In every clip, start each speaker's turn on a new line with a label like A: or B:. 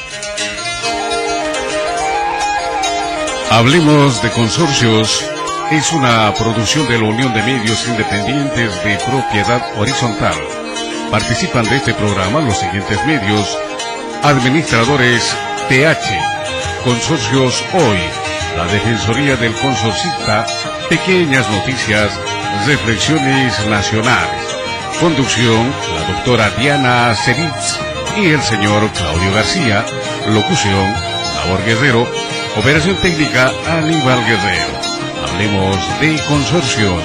A: Hablemos de Consorcios. Es una producción de la Unión de Medios Independientes de Propiedad Horizontal. Participan de este programa los siguientes medios: Administradores TH, Consorcios Hoy, la Defensoría del Consorcista, Pequeñas Noticias, Reflexiones Nacionales. Conducción, la doctora Diana Ceritz y el señor Claudio García. Locución, Labor Guerrero. Operación técnica, Aníbal Guerrero. Hablemos de Consorcios.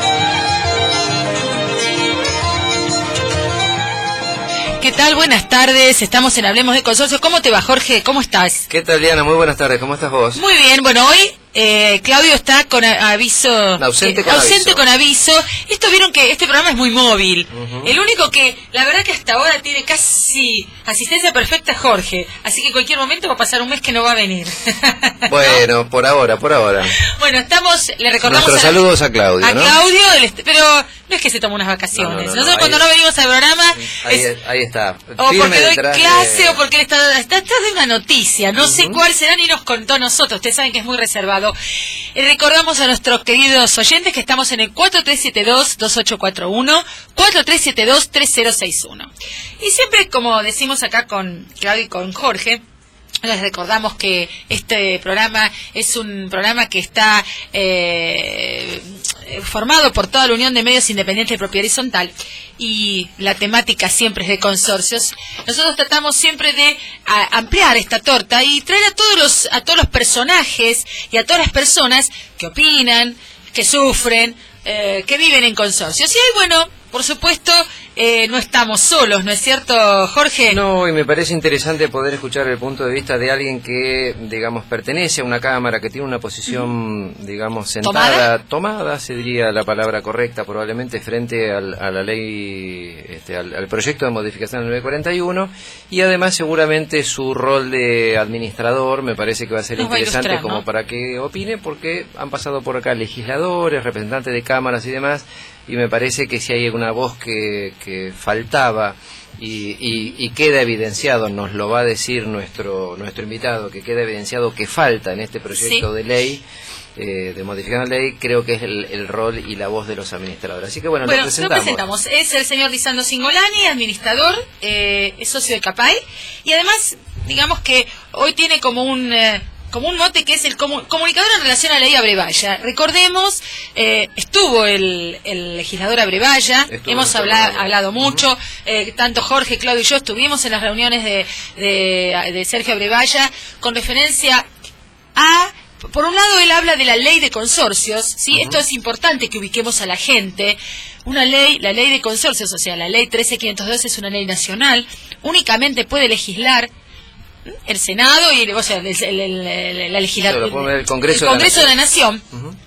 B: ¿Qué tal? Buenas tardes, estamos en Hablemos de Consorcios. ¿Cómo te va, Jorge? ¿Cómo estás?
C: ¿Qué tal, Diana? Muy buenas tardes, ¿cómo estás vos?
B: Muy bien, bueno, hoy Claudio está con aviso...
C: Ausente
B: con aviso. Esto vieron que este programa es muy móvil. El único que, la verdad que hasta ahora tiene casi asistencia perfecta es Jorge. Así que en cualquier momento va a pasar un mes que no va a venir.
C: Bueno, ¿no? por ahora.
B: Bueno, le recordamos...
C: Nuestros saludos a Claudio,
B: ¿no? Claudio, pero no es que se toma unas vacaciones. Nosotros cuando no venimos al programa...
C: Ahí está.
B: O porque doy clase o porque él está atrás de una noticia. No sé cuál será ni nos contó a nosotros. Ustedes saben que es muy reservado. Recordamos a nuestros queridos oyentes que estamos en el 4372-2841, 4372-3061. Y siempre, como decimos acá con Claudio y con Jorge, les recordamos que este programa es un programa que está formado por toda la Unión de Medios Independientes de Propiedad Horizontal, y la temática siempre es de consorcios. Nosotros tratamos siempre de ampliar esta torta y traer a todos los personajes y a todas las personas que opinan, que sufren, que viven en consorcios. Y ahí, bueno, por supuesto, no estamos solos, ¿no es cierto, Jorge?
C: No, y me parece interesante poder escuchar el punto de vista de alguien que, digamos, pertenece a una cámara, que tiene una posición, digamos, sentada, tomada, se diría la palabra correcta, probablemente, frente a la ley, al proyecto de modificación del 941, y además seguramente su rol de administrador me parece que va a ser interesante como para que opine, porque han pasado por acá legisladores, representantes de cámaras y demás, y me parece que si hay alguna voz que faltaba y queda evidenciado, nos lo va a decir nuestro invitado, que queda evidenciado que falta en este proyecto de ley, de modificación de ley, creo que es el rol y la voz de los administradores. Así que bueno, lo presentamos.
B: Es el señor Lisandro Cingolani, administrador, es socio de CAPAI, y además, digamos que hoy tiene como un mote que es el comunicador en relación a la ley Abrevaya. Recordemos, estuvo el legislador Abrevaya, hemos hablado mucho, tanto Jorge, Claudio y yo estuvimos en las reuniones de Sergio Abrevaya con referencia a... Por un lado, él habla de la ley de consorcios, ¿sí? Esto es importante que ubiquemos a la gente. La ley de consorcios, o sea, la ley 13502 es una ley nacional, únicamente puede legislar el Senado y, o sea, la legislatura, el Congreso de la Nación.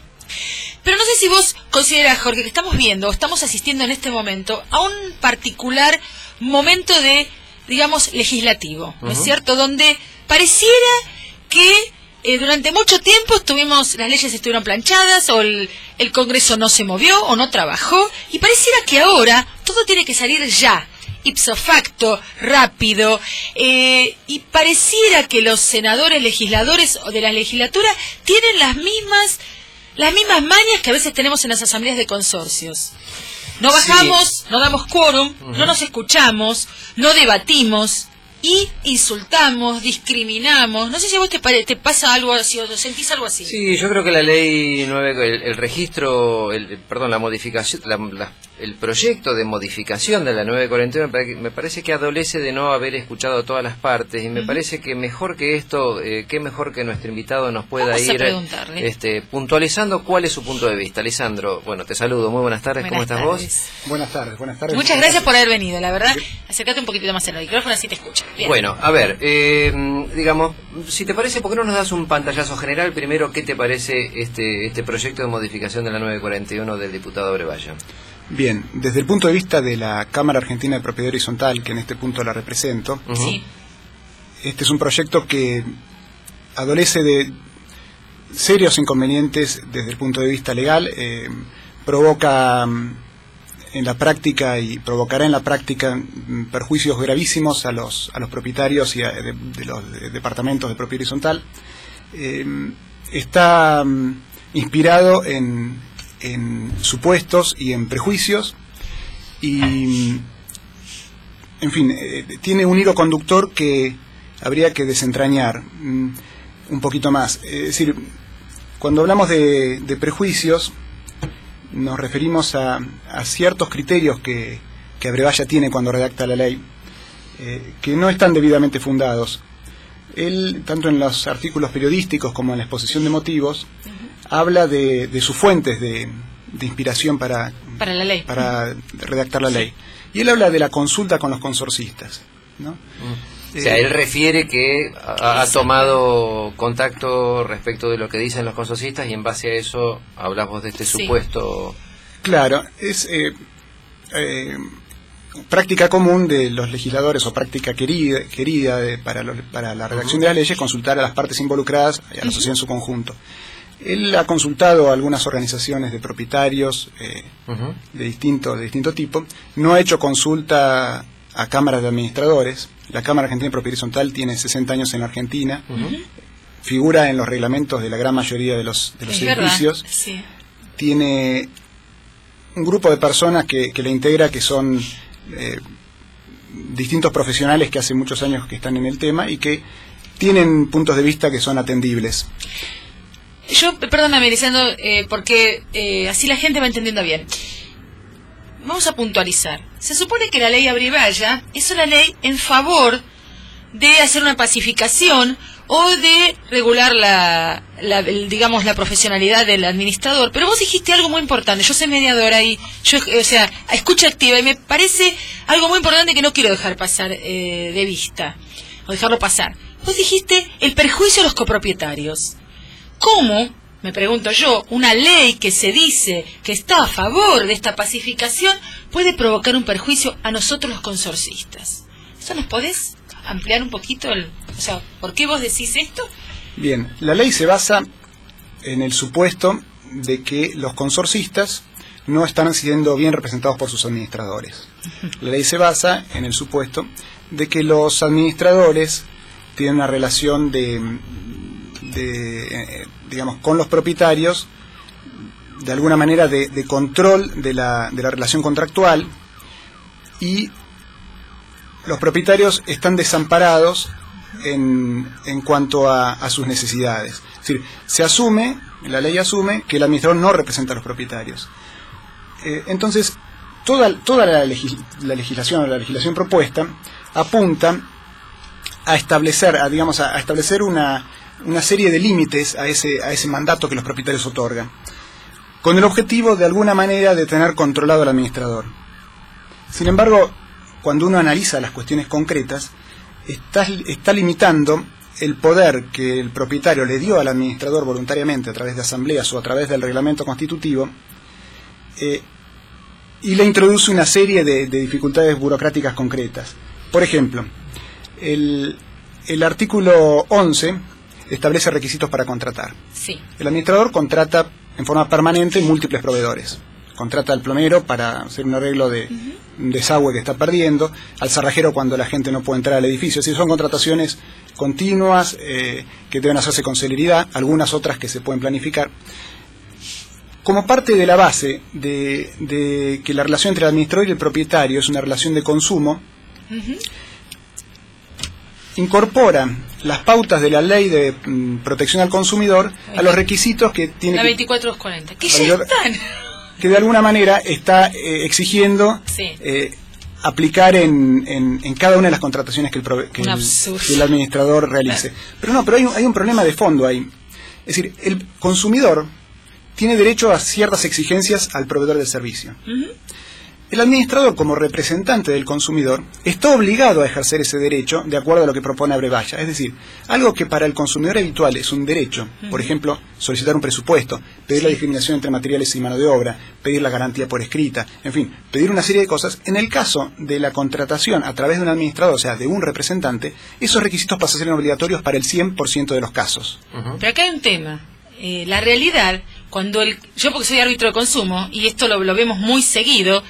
B: Pero no sé si vos considerás, Jorge, que estamos asistiendo en este momento a un particular momento de, digamos, legislativo, ¿no es cierto? Donde pareciera que durante mucho tiempo las leyes estuvieron planchadas, o el Congreso no se movió o no trabajó, y pareciera que ahora todo tiene que salir ya, ipso facto, rápido, y pareciera que los senadores, legisladores de la legislatura tienen las mismas mañas que a veces tenemos en las asambleas de consorcios. No bajamos, no damos quórum, no nos escuchamos, no debatimos y insultamos, discriminamos. No sé si a vos te pasa algo así o sentís algo así.
C: Sí, yo creo que la ley 9, el registro, la modificación, el proyecto de modificación de la 941 me parece que adolece de no haber escuchado todas las partes, y me parece que mejor que esto, qué mejor que nuestro invitado nos pueda ir puntualizando cuál es su punto de vista. Lisandro, bueno, te saludo, muy buenas tardes, ¿cómo estás vos?
D: Buenas tardes.
B: Muchas gracias por haber venido, la verdad. Acércate un poquito más al micrófono, así te escuchan. Bien.
C: Bueno, a ver, digamos, si te parece, ¿por qué no nos das un pantallazo general? Primero, ¿qué te parece este proyecto de modificación de la 941 del diputado Abrevaya?
D: Bien, desde el punto de vista de la Cámara Argentina de Propiedad Horizontal, que en este punto la represento, este es un proyecto que adolece de serios inconvenientes desde el punto de vista legal, provoca en la práctica y provocará en la práctica perjuicios gravísimos a los propietarios y de los departamentos de propiedad horizontal. Está inspirado en supuestos y en prejuicios y, en fin, tiene un hilo conductor que habría que desentrañar un poquito más. Es decir, cuando hablamos de prejuicios, nos referimos a ciertos criterios que Abrevaya tiene cuando redacta la ley, que no están debidamente fundados. Él, tanto en los artículos periodísticos como en la exposición de motivos, habla de sus fuentes de inspiración para
B: la ley,
D: para redactar la ley. Y él habla de la consulta con los consorcistas, ¿no?
C: O sea, él refiere que ha tomado contacto respecto de lo que dicen los consorcistas y en base a eso hablas vos de este supuesto.
D: Claro, es práctica común de los legisladores o práctica querida para la redacción de las leyes, consultar a las partes involucradas y a la sociedad en su conjunto. Él ha consultado a algunas organizaciones de propietarios de distinto tipo. No ha hecho consulta a cámaras de administradores. La Cámara Argentina de Propiedad Horizontal tiene 60 años en la Argentina. Figura en los reglamentos de la gran mayoría de los edificios.
B: Sí.
D: Tiene un grupo de personas que la integra, que son distintos profesionales que hace muchos años que están en el tema y que tienen puntos de vista que son atendibles.
B: Yo, perdóname, Lisandro, porque así la gente va entendiendo bien. Vamos a puntualizar. Se supone que la ley Abrevaya es una ley en favor de hacer una pacificación o de regular la profesionalidad del administrador. Pero vos dijiste algo muy importante. Yo soy mediadora y escucha activa, y me parece algo muy importante que no quiero dejar pasar de vista, o dejarlo pasar. Vos dijiste el perjuicio a los copropietarios. ¿Cómo, me pregunto yo, una ley que se dice que está a favor de esta pacificación puede provocar un perjuicio a nosotros los consorcistas? ¿Eso nos podés ampliar un poquito? ¿Por qué vos decís esto?
D: Bien, la ley se basa en el supuesto de que los consorcistas no están siendo bien representados por sus administradores. La ley se basa en el supuesto de que los administradores tienen una relación digamos, con los propietarios, de alguna manera de control de la relación contractual, y los propietarios están desamparados en cuanto a sus necesidades. Es decir, la ley asume que el administrador no representa a los propietarios. Entonces, toda la legislación propuesta apunta a establecer, una serie de límites a ese mandato que los propietarios otorgan, con el objetivo de alguna manera de tener controlado al administrador. Sin embargo, cuando uno analiza las cuestiones concretas, está limitando el poder que el propietario le dio al administrador voluntariamente a través de asambleas o a través del reglamento constitutivo, y le introduce una serie de dificultades burocráticas concretas. Por ejemplo, el artículo 11 establece requisitos para contratar.
B: Sí.
D: El administrador contrata en forma permanente múltiples proveedores. Contrata al plomero para hacer un arreglo de un desagüe que está perdiendo, al cerrajero cuando la gente no puede entrar al edificio. Es decir, son contrataciones continuas que deben hacerse con celeridad, algunas otras que se pueden planificar. Como parte de la base de que la relación entre el administrador y el propietario es una relación de consumo, incorpora las pautas de la ley de protección al consumidor a los requisitos que tiene
B: la 2440, que ya están,
D: que de alguna manera está exigiendo aplicar en cada una de las contrataciones que el administrador realice. Pero hay un problema de fondo ahí. Es decir, el consumidor tiene derecho a ciertas exigencias al proveedor del servicio. El administrador, como representante del consumidor, está obligado a ejercer ese derecho de acuerdo a lo que propone Abrevaya. Es decir, algo que para el consumidor habitual es un derecho, por ejemplo, solicitar un presupuesto, pedir la discriminación entre materiales y mano de obra, pedir la garantía por escrita, en fin, pedir una serie de cosas. En el caso de la contratación a través de un administrador, o sea, de un representante, esos requisitos pasan a ser obligatorios para el 100% de los casos.
B: Pero acá hay un tema. La realidad, cuando yo porque soy árbitro de consumo, y esto lo vemos muy seguido,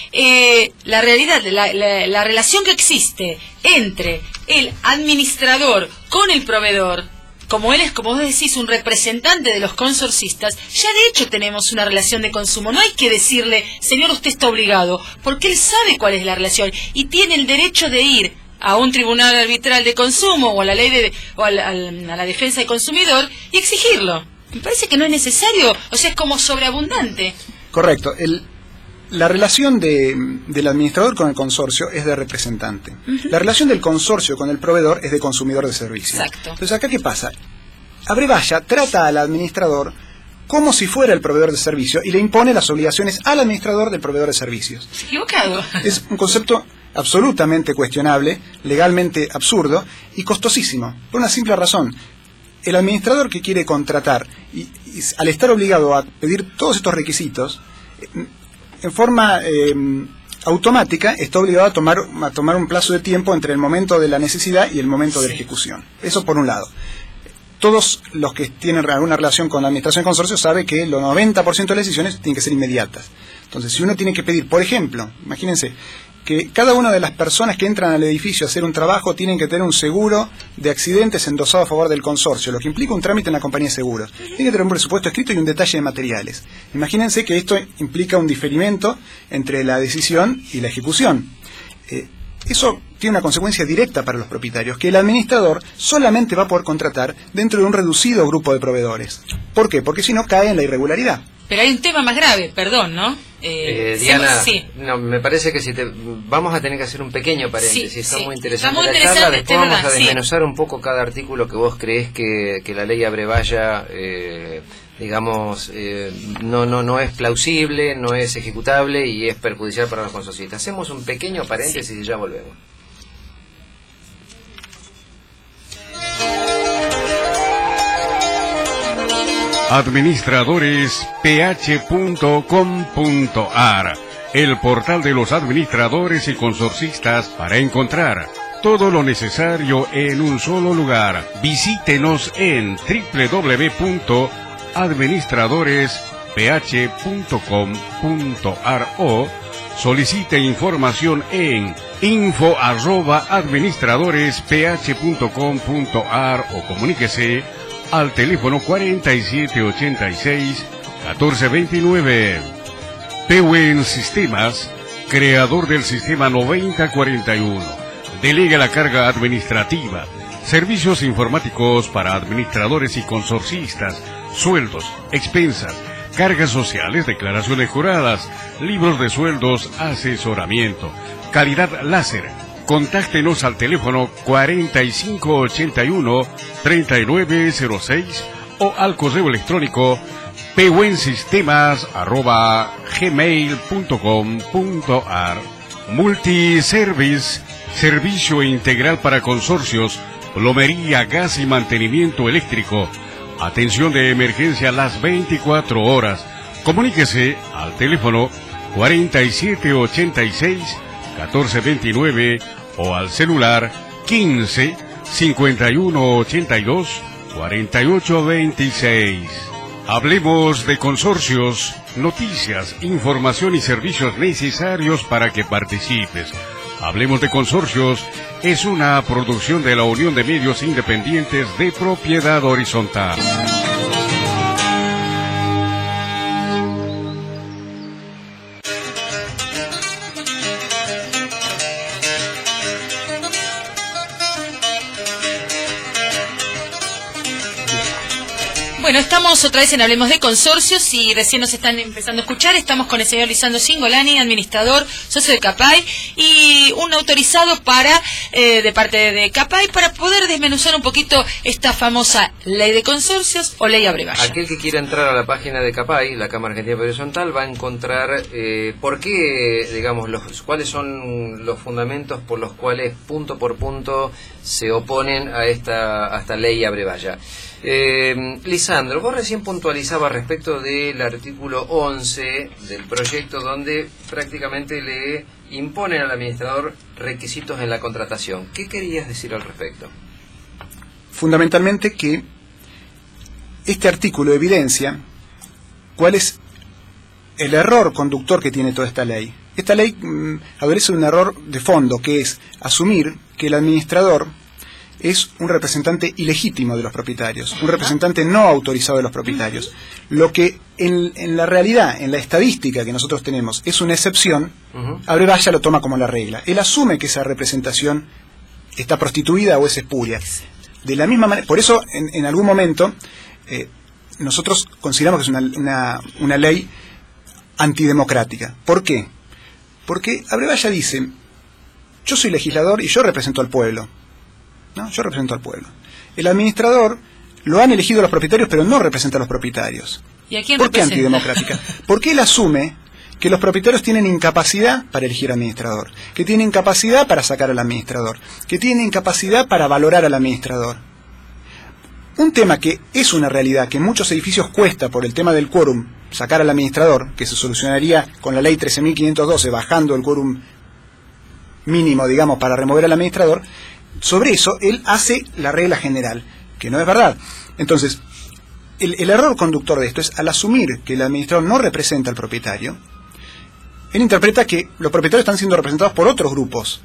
B: la realidad, la relación que existe entre el administrador con el proveedor, como él es, como vos decís, un representante de los consorcistas, ya de hecho tenemos una relación de consumo. No hay que decirle, señor, usted está obligado, porque él sabe cuál es la relación y tiene el derecho de ir a un tribunal arbitral de consumo o a la ley a la defensa del consumidor y exigirlo. Me parece que no es necesario, o sea, es como sobreabundante.
D: Correcto. La relación del administrador con el consorcio es de representante. La relación del consorcio con el proveedor es de consumidor de servicio.
B: Exacto.
D: Entonces, ¿acá qué pasa? Abrevaya trata al administrador como si fuera el proveedor de servicio y le impone las obligaciones al administrador del proveedor de servicios.
B: Equivocado.
D: Es un concepto absolutamente cuestionable, legalmente absurdo y costosísimo, por una simple razón. El administrador que quiere contratar, y al estar obligado a pedir todos estos requisitos, en forma automática está obligado a tomar un plazo de tiempo entre el momento de la necesidad y el momento de la ejecución. Eso por un lado. Todos los que tienen alguna relación con la administración de consorcio saben que el 90% de las decisiones tienen que ser inmediatas. Entonces, si uno tiene que pedir, por ejemplo, imagínense, que cada una de las personas que entran al edificio a hacer un trabajo tienen que tener un seguro de accidentes endosado a favor del consorcio, lo que implica un trámite en la compañía de seguros. Tiene que tener un presupuesto escrito y un detalle de materiales. Imagínense que esto implica un diferimiento entre la decisión y la ejecución. Eso tiene una consecuencia directa para los propietarios, que el administrador solamente va a poder contratar dentro de un reducido grupo de proveedores. ¿Por qué? Porque si no cae en la irregularidad.
B: Pero hay un tema más grave, perdón, ¿no?
C: Diana,
B: sí.
C: No, me parece que vamos a tener que hacer un pequeño paréntesis.
B: Sí,
C: está
B: sí.
C: muy interesante
B: Está muy
C: la charla.
B: interesante,
C: Después vamos
B: verdad,
C: a desmenuzar un poco cada artículo que vos creés que la ley Abrevaya, digamos, no es plausible, no es ejecutable y es perjudicial para los consorcistas. Hacemos un pequeño paréntesis y ya volvemos.
A: Administradoresph.com.ar, el portal de los administradores y consorcistas para encontrar todo lo necesario en un solo lugar. Visítenos en www.administradoresph.com.ar o solicite información en info@administradoresph.com.ar o comuníquese al teléfono 4786-1429. Pewen Sistemas, creador del sistema 9041. Delega la carga administrativa, servicios informáticos para administradores y consorcistas, sueldos, expensas, cargas sociales, declaraciones juradas, libros de sueldos, asesoramiento, calidad láser. Contáctenos al teléfono 4581-3906 o al correo electrónico pewensistemas@gmail.com.ar. Multiservice, servicio integral para consorcios, plomería, gas y mantenimiento eléctrico. Atención de emergencia las 24 horas. Comuníquese al teléfono 4786-1429 o al celular 15 51 82 48 26. Hablemos de consorcios, noticias, información y servicios necesarios para que participes. Hablemos de consorcios es una producción de la Unión de Medios Independientes de Propiedad Horizontal.
B: Bueno, estamos otra vez en Hablemos de Consorcios y recién nos están empezando a escuchar. Estamos con el señor Lisandro Cingolani, administrador, socio de CAPAI, y un autorizado de parte de CAPAI para poder desmenuzar un poquito esta famosa ley de consorcios o ley Abrevaya.
C: Aquel que quiera entrar a la página de CAPAI, la Cámara Argentina Horizontal, va a encontrar por qué, digamos, cuáles son los fundamentos por los cuales punto por punto se oponen a esta ley Abrevaya. Lisandro, vos recién puntualizabas respecto del artículo 11 del proyecto donde prácticamente le imponen al administrador requisitos en la contratación. ¿Qué querías decir al respecto?
D: Fundamentalmente que este artículo evidencia ¿cuál es el error conductor que tiene toda esta ley? Esta ley adolece de un error de fondo, que es asumir que el administrador es un representante ilegítimo de los propietarios, un representante no autorizado de los propietarios. Lo que en la realidad, en la estadística que nosotros tenemos, es una excepción, Abrevaya lo toma como la regla. Él asume que esa representación está prostituida o es espuria. De la misma manera, por eso en algún momento nosotros consideramos que es una ley antidemocrática. ¿Por qué? Porque Abrevaya dice, yo soy legislador y yo represento al pueblo. ¿No? Yo represento al pueblo. El administrador lo han elegido los propietarios, pero no representa a los propietarios.
B: ¿Y a quién
D: ¿Por qué
B: representa?
D: Antidemocrática? Porque él asume que los propietarios tienen incapacidad para elegir administrador, que tienen incapacidad para sacar al administrador, que tienen incapacidad para valorar al administrador. Un tema que es una realidad, que en muchos edificios cuesta por el tema del quórum sacar al administrador, que se solucionaría con la ley 13.512, bajando el quórum mínimo, digamos, para remover al administrador. Sobre eso, él hace la regla general, que no es verdad. Entonces, el error conductor de esto es, al asumir que el administrador no representa al propietario, él interpreta que los propietarios están siendo representados por otros grupos.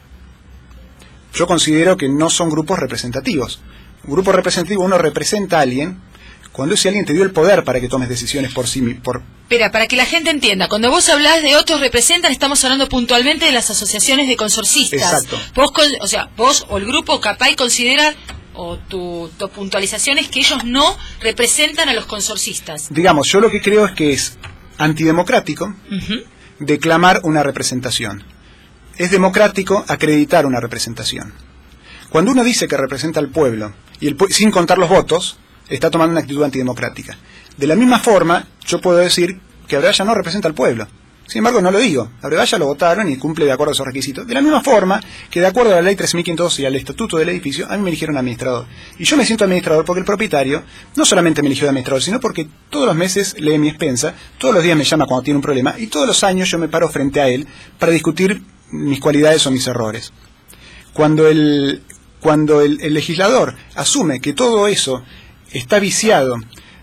D: Yo considero que no son grupos representativos. Un grupo representativo, uno representa a alguien cuando ese alguien te dio el poder para que tomes decisiones por sí mismo.
B: Espera, para que la gente entienda, cuando vos hablás de otros representan, estamos hablando puntualmente de las asociaciones de consorcistas.
D: Exacto.
B: Vos o el grupo CAPAI considera, o tu puntualización es que ellos no representan a los consorcistas.
D: Digamos, yo lo que creo es que es antidemocrático declamar una representación. Es democrático acreditar una representación. Cuando uno dice que representa al pueblo, y sin contar los votos, está tomando una actitud antidemocrática. De la misma forma, yo puedo decir que Abrevaya no representa al pueblo. Sin embargo, no lo digo. Abrevaya lo votaron y cumple de acuerdo a esos requisitos. De la misma forma que, de acuerdo a la ley 13.512 y al estatuto del edificio, a mí me eligieron administrador. Y yo me siento administrador porque el propietario no solamente me eligió de administrador, sino porque todos los meses lee mi expensa, todos los días me llama cuando tiene un problema, y todos los años yo me paro frente a él para discutir mis cualidades o mis errores. Cuando el legislador asume que todo eso está viciado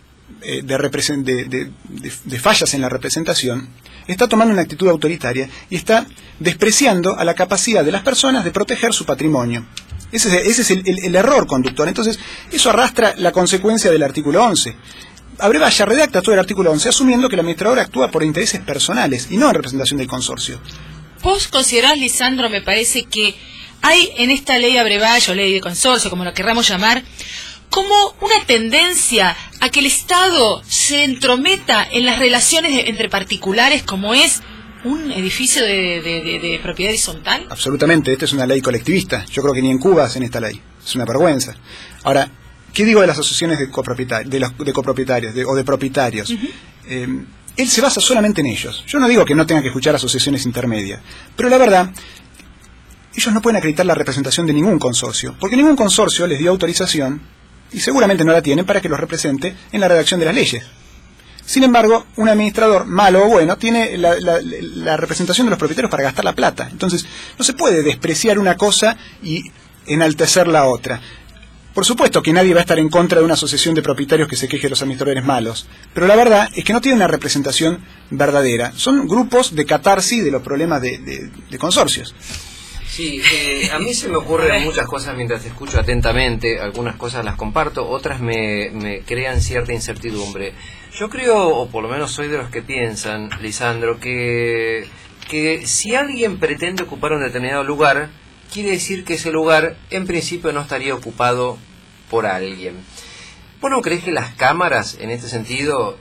D: de fallas en la representación, está tomando una actitud autoritaria y está despreciando a la capacidad de las personas de proteger su patrimonio. Ese es el error conductor. Entonces, eso arrastra la consecuencia del artículo 11. Abrevaya redacta todo el artículo 11 asumiendo que el administrador actúa por intereses personales y no en representación del consorcio.
B: ¿Vos considerás, Lisandro, me parece que hay en esta ley Abrevaya o ley de consorcio, como lo querramos llamar, como una tendencia a que el Estado se entrometa en las relaciones entre particulares, como es un edificio de propiedad horizontal?
D: Absolutamente, esta es una ley colectivista. Yo creo que ni en Cuba hacen esta ley. Es una vergüenza. Ahora, ¿qué digo de las asociaciones de copropietarios o de propietarios? Él se basa solamente en ellos. Yo no digo que no tengan que escuchar asociaciones intermedias, pero la verdad, ellos no pueden acreditar la representación de ningún consorcio, porque ningún consorcio les dio autorización, y seguramente no la tienen, para que los represente en la redacción de las leyes. Sin embargo, un administrador, malo o bueno, tiene la representación de los propietarios para gastar la plata. Entonces, no se puede despreciar una cosa y enaltecer la otra. Por supuesto que nadie va a estar en contra de una asociación de propietarios que se queje de los administradores malos, pero la verdad es que no tiene una representación verdadera. Son grupos de catarsis de los problemas de consorcios.
C: Sí, a mí se me ocurren muchas cosas mientras te escucho atentamente. Algunas cosas las comparto, otras me crean cierta incertidumbre. Yo creo, o por lo menos soy de los que piensan, Lisandro, que si alguien pretende ocupar un determinado lugar, quiere decir que ese lugar en principio no estaría ocupado por alguien. ¿Vos no crees que las cámaras, en este sentido,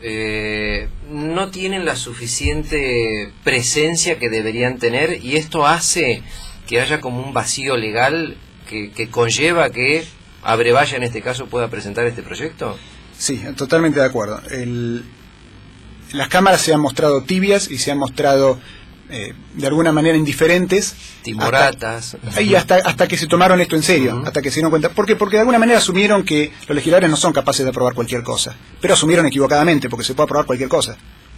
C: no tienen la suficiente presencia que deberían tener, y esto hace que haya como un vacío legal que conlleva que Abrevaya en este caso pueda presentar este proyecto?
D: Sí, totalmente de acuerdo. Las cámaras se han mostrado tibias y se han mostrado de alguna manera indiferentes,
C: timoratas,
D: hasta que se tomaron esto en serio, hasta que se dieron cuenta, porque de alguna manera asumieron que los legisladores no son capaces de aprobar cualquier cosa, pero asumieron equivocadamente, porque se puede aprobar cualquier cosa.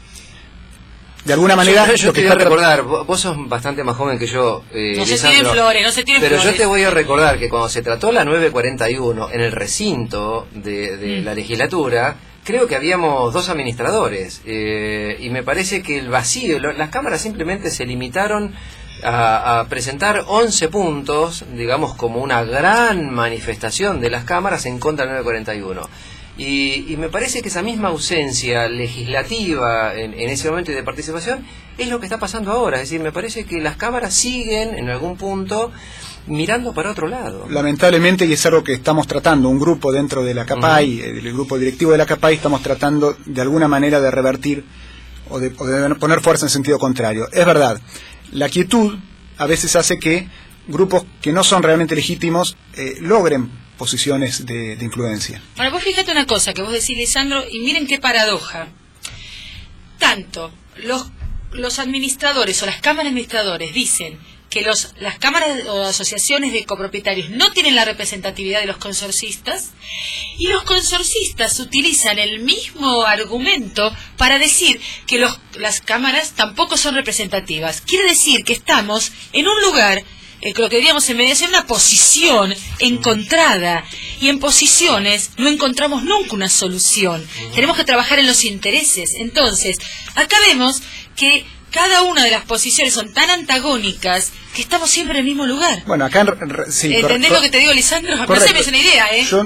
D: De alguna manera,
C: yo te voy a recordar, vos sos bastante más joven que yo,
B: no se tiren flores, no se tiren
C: pero
B: flores.
C: Yo te voy a recordar que cuando se trató la 941 en el recinto de la legislatura, creo que habíamos 2 administradores, y me parece que el vacío, las cámaras simplemente se limitaron a presentar 11 puntos, digamos, como una gran manifestación de las cámaras en contra del 941. Y me parece que esa misma ausencia legislativa en ese momento y de participación es lo que está pasando ahora. Es decir, me parece que las cámaras siguen en algún punto mirando para otro lado.
D: Lamentablemente, y es algo que estamos tratando, un grupo dentro de la CAPAI, el grupo directivo de la CAPAI, estamos tratando de alguna manera de revertir o de poner fuerza en sentido contrario. Es verdad, la quietud a veces hace que grupos que no son realmente legítimos logren posiciones de influencia.
B: Ahora, vos fíjate una cosa que vos decís, Lisandro, y miren qué paradoja. Tanto los administradores o las cámaras administradores dicen que las cámaras o asociaciones de copropietarios no tienen la representatividad de los consorcistas, y los consorcistas utilizan el mismo argumento para decir que las cámaras tampoco son representativas. Quiere decir que estamos en un lugar, lo que diríamos en Venezuela, una posición encontrada, y en posiciones no encontramos nunca una solución. Tenemos que trabajar en los intereses. Entonces, acá vemos que cada una de las posiciones son tan antagónicas que estamos siempre en el mismo lugar.
D: Bueno, acá sí.
B: ¿Entendés lo que te digo, Lisandro? No sé, me es una idea, ¿eh?
D: Yo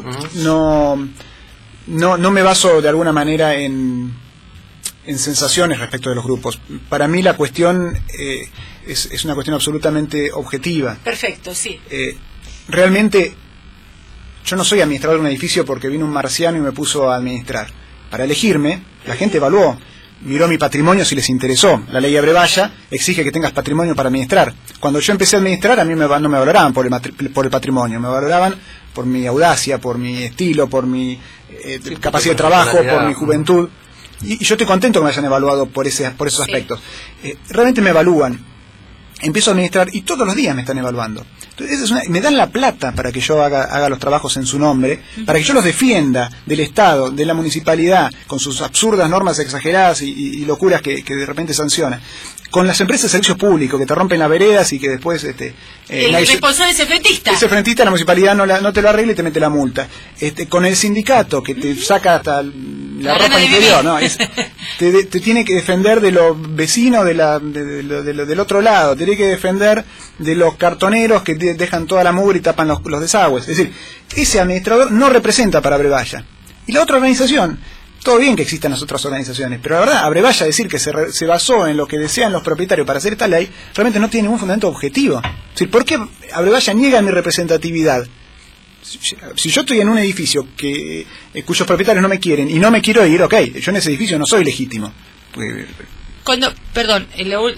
D: no me baso de alguna manera en sensaciones respecto de los grupos. Para mí la cuestión es una cuestión absolutamente objetiva.
B: Perfecto, sí.
D: Realmente, yo no soy administrador de un edificio porque vino un marciano y me puso a administrar. Para elegirme, la gente evaluó, miró mi patrimonio si les interesó. La ley Abrevaya exige que tengas patrimonio para administrar. Cuando yo empecé a administrar, a mí no me valoraban por el patrimonio, me valoraban por mi audacia, por mi estilo, por mi capacidad de trabajo, por mi juventud. Y yo estoy contento que me hayan evaluado por esos aspectos. Realmente me evalúan. Empiezo a administrar y todos los días me están evaluando. Entonces me dan la plata para que yo haga los trabajos en su nombre, para que yo los defienda del Estado, de la municipalidad, con sus absurdas normas exageradas y locuras que de repente sancionan. Con las empresas de servicio público que te rompen las veredas y que después
B: el responsable es el frentista.
D: Ese frentista, la municipalidad no te lo arregla y te mete la multa. Con el sindicato que te saca hasta la ropa interior, ¿no? Te tiene que defender de los vecinos del otro lado, te tiene que defender de los cartoneros que dejan toda la mugre y tapan los desagües. Es decir, ese administrador no representa para Abrevaya. Y la otra organización, todo bien que existan las otras organizaciones, pero la verdad, Abrevaya decir que se basó en lo que desean los propietarios para hacer esta ley, realmente no tiene ningún fundamento objetivo. Es decir, ¿por qué Abrevaya niega mi representatividad? Si yo estoy en un edificio cuyos propietarios no me quieren y no me quiero ir, ok, yo en ese edificio no soy legítimo.
B: Perdón,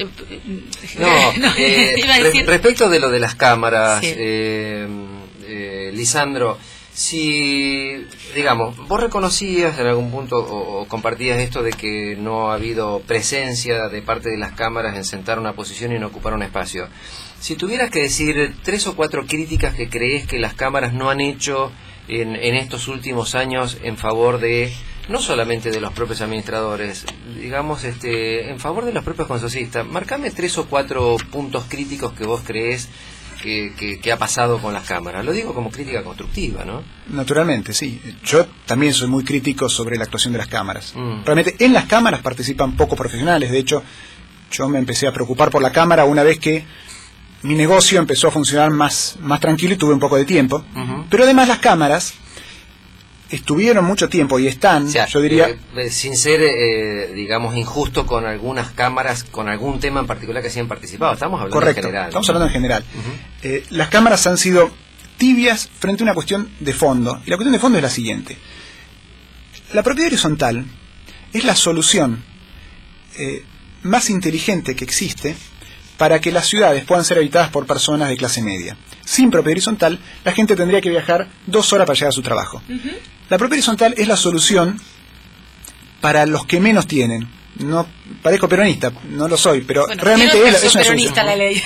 C: respecto de lo de las cámaras,
B: sí.
C: Lisandro, si, digamos, vos reconocías en algún punto o compartías esto de que no ha habido presencia de parte de las cámaras en sentar una posición y en ocupar un espacio, si tuvieras que decir 3 o 4 críticas que crees que las cámaras no han hecho en estos últimos años en favor de, no solamente de los propios administradores, digamos, en favor de los propios consorcistas, marcame 3 o 4 puntos críticos que vos crees que ha pasado con las cámaras. Lo digo como crítica constructiva, ¿no? Naturalmente, sí. Yo también soy muy crítico sobre la actuación de las cámaras. Realmente en las cámaras participan pocos profesionales. De hecho, yo me empecé a preocupar por la cámara una vez que mi negocio empezó a funcionar más tranquilo y tuve un poco de tiempo. Pero además las cámaras estuvieron mucho tiempo y están, o sea, yo diría, sin ser digamos injusto con algunas cámaras, con algún tema en particular que sí han participado, estamos hablando en general. Estamos hablando en general. Las cámaras han sido tibias frente a una cuestión de fondo, y la cuestión de fondo es la siguiente: la propiedad horizontal es la solución más inteligente que existe para que las ciudades puedan ser habitadas por personas de clase media. Sin propiedad horizontal, la gente tendría que viajar 2 horas para llegar a su trabajo. La propiedad horizontal es la solución para los que menos tienen. No parezco peronista, no lo soy, pero bueno, realmente es una
B: peronista
D: solución.
B: La ley.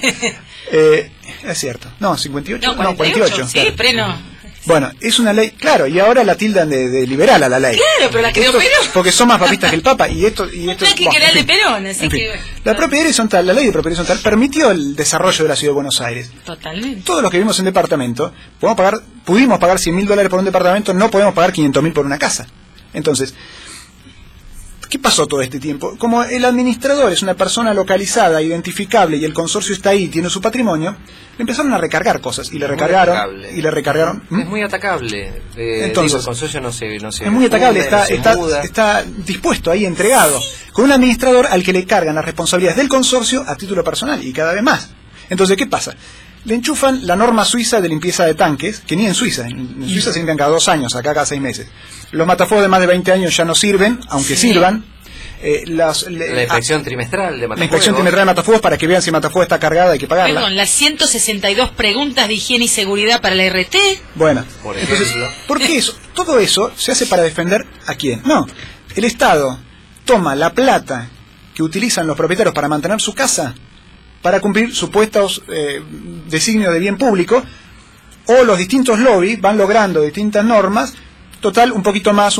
D: Es cierto. No, 58, no
B: 48. Sí,
D: claro.
B: pero no.
D: Bueno, es una ley, claro, y ahora la tildan de liberal a la ley.
B: Claro, pero la creó Perón.
D: Porque son más papistas que el Papa, y esto
B: que era el de Perón, así que...
D: La propiedad horizontal, la ley de propiedad horizontal permitió el desarrollo de la ciudad de Buenos Aires.
B: Totalmente.
D: Todos los que vivimos en departamento, pudimos pagar $100.000 por un departamento, no podemos pagar $500.000 por una casa. Es Entonces, ¿qué pasó todo este tiempo? Como el administrador es una persona localizada, identificable, y el consorcio está ahí, tiene su patrimonio, le empezaron a recargar cosas, y le recargaron, y le recargaron.
C: Es muy atacable.
D: Entonces,
C: el consorcio no se
D: es muy atacable, está dispuesto ahí, entregado, con un administrador al que le cargan las responsabilidades del consorcio a título personal, y cada vez más. Entonces, ¿qué pasa? Le enchufan la norma suiza de limpieza de tanques, que ni en Suiza se limpian cada 2 años, acá cada 6 meses. Los matafuegos de más de 20 años ya no sirven, aunque sirvan.
C: La inspección trimestral de matafuegos.
D: La inspección trimestral de matafuegos, para que vean si el matafuego está cargada, hay que pagarla.
B: Perdón, las 162 preguntas de higiene y seguridad para la RT.
D: Bueno,
C: por
D: entonces,
C: ejemplo.
D: ¿por qué eso? Todo eso se hace para defender ¿a quién? No, el Estado toma la plata que utilizan los propietarios para mantener su casa, para cumplir supuestos designios de bien público, o los distintos lobbies van logrando distintas normas. Total, un poquito más,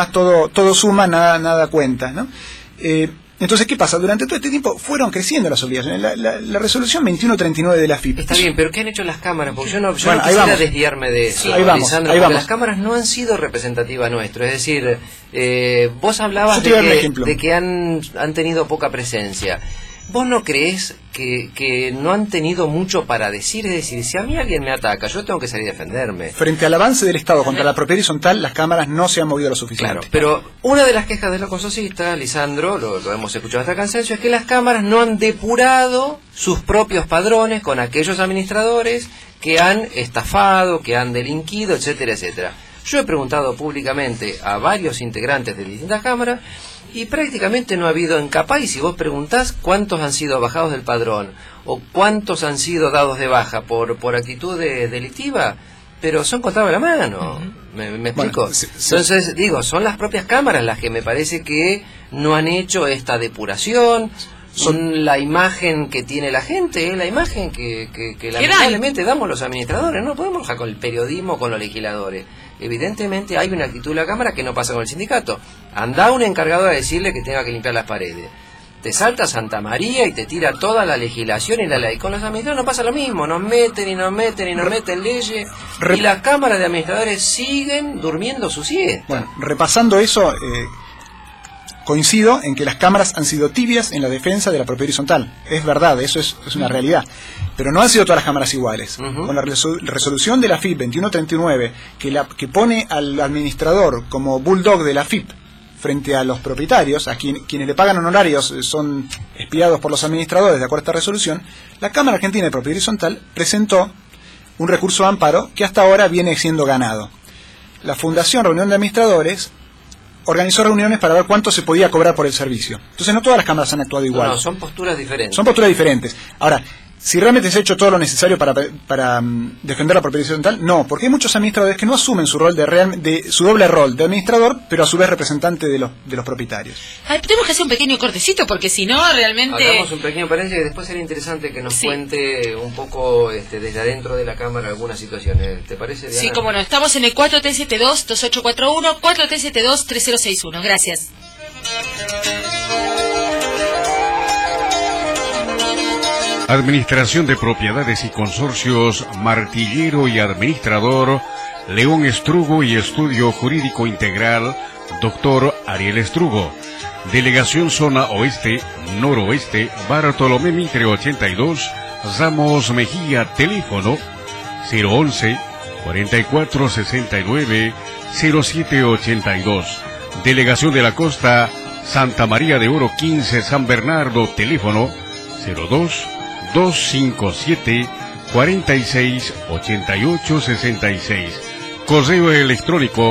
D: todo suma, nada cuenta, ¿no? Entonces, ¿qué pasa? Durante todo este tiempo fueron creciendo las obligaciones. La resolución 2139 de la FIP.
C: Está bien, pero ¿qué han hecho las cámaras? Porque yo no quisiera desviarme de eso.
D: Ahí vamos.
C: Las cámaras no han sido representativas nuestro. Es decir, vos hablabas de que han tenido poca presencia. ¿Vos no crees que no han tenido mucho para decir? Es decir, si a mí alguien me ataca, yo tengo que salir a defenderme.
D: Frente al avance del Estado contra la propiedad horizontal, las cámaras no se han movido lo suficiente.
C: Claro, pero una de las quejas de los consorcistas, Lisandro, lo hemos escuchado hasta cansancio, es que las cámaras no han depurado sus propios padrones con aquellos administradores que han estafado, que han delinquido, etcétera, etcétera. Yo he preguntado públicamente a varios integrantes de distintas cámaras y prácticamente no ha habido en Capay. Si vos preguntás cuántos han sido bajados del padrón o cuántos han sido dados de baja por actitud delictiva, pero son contados a la mano. ¿Me explico?
D: Bueno, sí.
C: Entonces, digo, son las propias cámaras las que me parece que no han hecho esta depuración. Son la imagen que tiene la gente, la imagen que lamentablemente damos los administradores. No podemos bajar con el periodismo, con los legisladores. Evidentemente hay una actitud de la Cámara que no pasa con el sindicato. Anda un encargado a decirle que tenga que limpiar las paredes. Te salta Santa María y te tira toda la legislación y la ley. Con los administradores no pasa lo mismo. Nos meten leyes. Y las cámaras de administradores siguen durmiendo su siesta.
D: Bueno, repasando eso, coincido en que las cámaras han sido tibias en la defensa de la propiedad horizontal. Es verdad, eso es una realidad. Pero no han sido todas las cámaras iguales. Con la resolución de la FIP 2139, que pone al administrador como bulldog de la FIP frente a los propietarios, a quienes le pagan honorarios son espiados por los administradores de acuerdo a esta resolución, la Cámara Argentina de Propiedad Horizontal presentó un recurso de amparo que hasta ahora viene siendo ganado. La Fundación Reunión de Administradores organizó reuniones para ver cuánto se podía cobrar por el servicio. Entonces no todas las cámaras han actuado igual.
C: No, son posturas diferentes.
D: Son posturas diferentes. Ahora, si realmente se ha hecho todo lo necesario para defender la propiedad horizontal, no, porque hay muchos administradores que no asumen su rol su doble rol de administrador, pero a su vez representante de los propietarios.
B: Tenemos que hacer un pequeño cortecito, porque si no, realmente...
C: Hagamos un pequeño paréntesis, que después sería interesante que nos cuente un poco desde adentro de la Cámara algunas situaciones. ¿Te parece, Diana?
B: Sí, como no. Estamos en el 4372-2841, 4372-3061. Gracias.
A: Administración de Propiedades y Consorcios, Martillero y Administrador, León Estrugo y Estudio Jurídico Integral, Dr. Ariel Estrugo. Delegación Zona Oeste, Noroeste, Bartolomé Mitre 82, Ramos Mejía, teléfono 011-4469-0782. Delegación de la Costa, Santa María de Oro 15, San Bernardo, teléfono 02-257-468866. Correo electrónico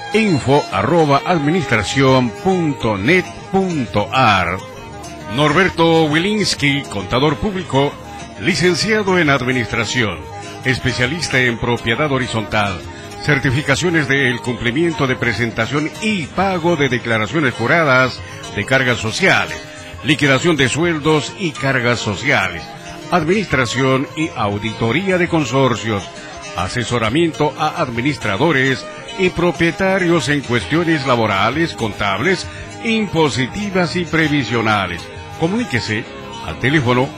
A: info@administracion.net.ar. Norberto Wilinski, contador público, licenciado en Administración, especialista en Propiedad Horizontal, certificaciones del cumplimiento de presentación y pago de declaraciones juradas de cargas sociales, liquidación de sueldos y cargas sociales, administración y auditoría de consorcios, asesoramiento a administradores y propietarios en cuestiones laborales, contables, impositivas y previsionales. Comuníquese al teléfono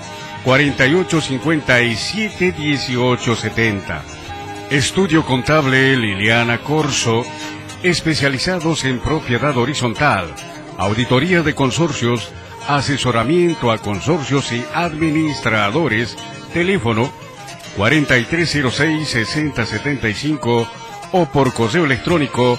A: 4857-1870. Estudio Contable Liliana Corso, especializados en propiedad horizontal, auditoría de consorcios, asesoramiento a consorcios y administradores. Teléfono 4306-6075 o por correo electrónico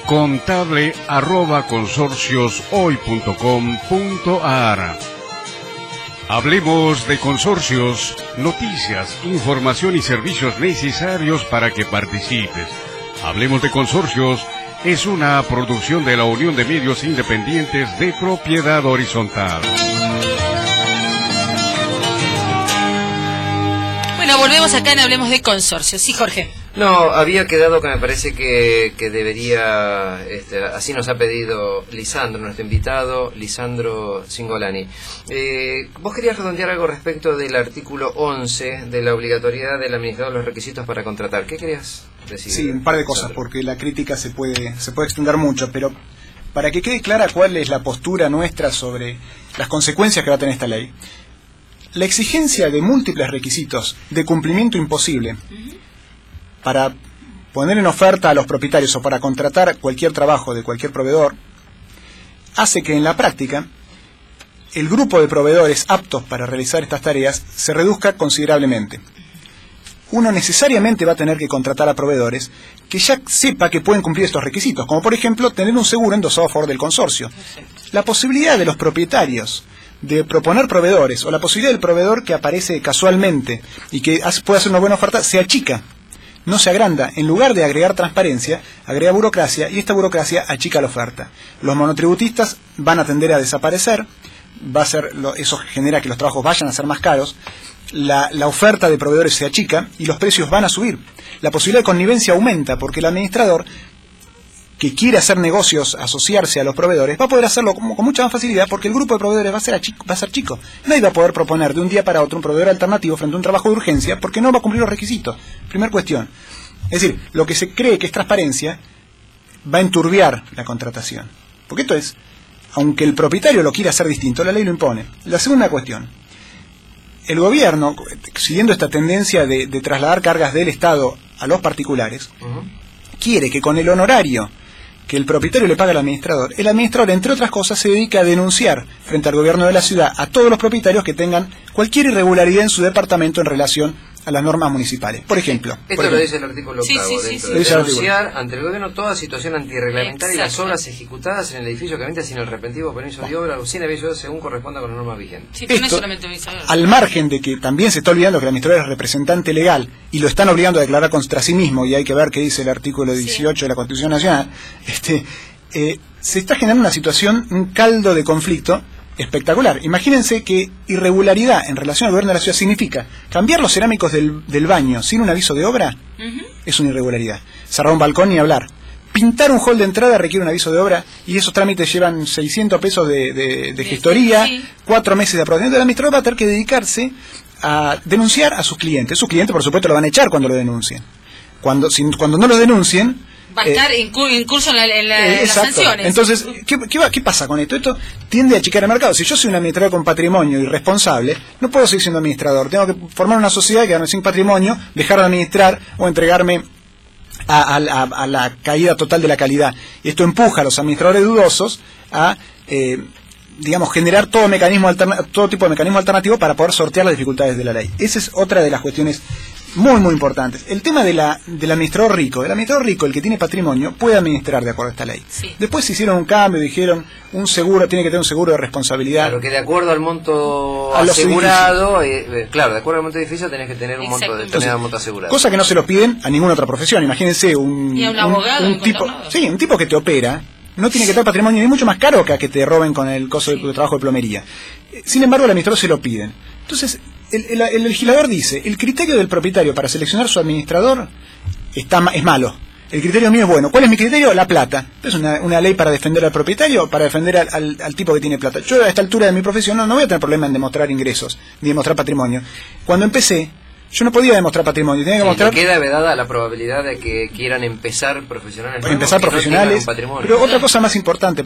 A: contable@consorcioshoy.com.ar. Hablemos de consorcios, noticias, información y servicios necesarios para que participes. Hablemos de consorcios es una producción de la Unión de Medios Independientes de Propiedad Horizontal.
B: Bueno, volvemos acá en Hablemos de Consorcios. Sí, Jorge.
C: No, había quedado que me parece que debería, así nos ha pedido Lisandro, nuestro invitado, Lisandro Cingolani. Vos querías redondear algo respecto del artículo 11 de la obligatoriedad del administrador de los requisitos para contratar. ¿Qué querías decir?
D: Sí, un par de cosas, porque la crítica se puede extender mucho, pero para que quede clara cuál es la postura nuestra sobre las consecuencias que va a tener esta ley. La exigencia de múltiples requisitos de cumplimiento imposible para poner en oferta a los propietarios o para contratar cualquier trabajo de cualquier proveedor hace que en la práctica el grupo de proveedores aptos para realizar estas tareas se reduzca considerablemente. Uno necesariamente va a tener que contratar a proveedores que ya sepa que pueden cumplir estos requisitos, como por ejemplo tener un seguro endosado a favor del consorcio. La posibilidad de los propietarios de proponer proveedores o la posibilidad del proveedor que aparece casualmente y que puede hacer una buena oferta se achica, no se agranda. En lugar de agregar transparencia, agrega burocracia y esta burocracia achica la oferta. Los monotributistas van a tender a desaparecer, eso genera que los trabajos vayan a ser más caros, la oferta de proveedores se achica y los precios van a subir. La posibilidad de connivencia aumenta porque el administrador que quiere hacer negocios, asociarse a los proveedores, va a poder hacerlo con mucha más facilidad porque el grupo de proveedores va a ser chico. Nadie va a poder proponer de un día para otro un proveedor alternativo frente a un trabajo de urgencia porque no va a cumplir los requisitos. Primera cuestión. Es decir, lo que se cree que es transparencia va a enturbiar la contratación. Porque esto es, aunque el propietario lo quiera hacer distinto, la ley lo impone. La segunda cuestión. El gobierno, siguiendo esta tendencia de trasladar cargas del Estado a los particulares, quiere que con el honorario que el propietario le paga al administrador, el administrador, entre otras cosas, se dedica a denunciar frente al gobierno de la ciudad a todos los propietarios que tengan cualquier irregularidad en su departamento en relación a las normas municipales. Por ejemplo...
C: Lo dice el artículo 8. Denunciar ante el gobierno toda situación antirreglamentaria y las obras ejecutadas en el edificio que emita sin el respectivo permiso de obra o sin aviso según corresponda con las normas vigentes.
B: Sí, pero no es solamente aviso.
D: Al margen de que también se está olvidando que el administrador es representante legal y lo están obligando a declarar contra sí mismo, y hay que ver qué dice el artículo 18 de la Constitución Nacional, se está generando una situación, un caldo de conflicto espectacular. Imagínense que irregularidad en relación al gobierno de la ciudad significa cambiar los cerámicos del baño sin un aviso de obra, es una irregularidad. Cerrar un balcón ni hablar. Pintar un hall de entrada requiere un aviso de obra y esos trámites llevan 600 pesos de gestoría, 4 meses de aprobación. El administrador va a tener que dedicarse a denunciar a sus clientes. Sus clientes, por supuesto, lo van a echar cuando lo denuncien. Cuando no lo denuncien,
B: va a estar en curso en las sanciones.
D: Entonces, ¿qué pasa con esto? Esto tiende a achicar el mercado. Si yo soy un administrador con patrimonio irresponsable, no puedo seguir siendo administrador. Tengo que formar una sociedad, quedarme sin patrimonio, dejar de administrar o entregarme a la caída total de la calidad. Y esto empuja a los administradores dudosos a generar todo tipo de mecanismo alternativo para poder sortear las dificultades de la ley. Esa es otra de las cuestiones muy muy importantes. El tema del administrador rico. El administrador rico, el que tiene patrimonio, puede administrar de acuerdo a esta ley. Sí. Después se hicieron un cambio, dijeron un seguro, tiene que tener un seguro de responsabilidad.
C: Claro, que de acuerdo al monto asegurado, claro, de acuerdo al monto de edificio tenés que tener un determinado monto asegurado. Cosa
D: que no se lo piden a ninguna otra profesión. Imagínense un tipo, un tipo que te opera, no tiene que tener patrimonio, y es mucho más caro que te roben con el costo de trabajo de plomería. Sin embargo, al administrador se lo piden. Entonces, el legislador dice, el criterio del propietario para seleccionar su administrador es malo. El criterio mío es bueno. ¿Cuál es mi criterio? La plata. Es una ley para defender al propietario, para defender al tipo que tiene plata. Yo a esta altura de mi profesión no voy a tener problema en demostrar ingresos, ni demostrar patrimonio. Cuando empecé, yo no podía demostrar patrimonio, tenía que demostrar...
C: queda vedada la probabilidad de que quieran empezar profesionales
D: profesionales,
C: no
D: pero otra cosa más importante,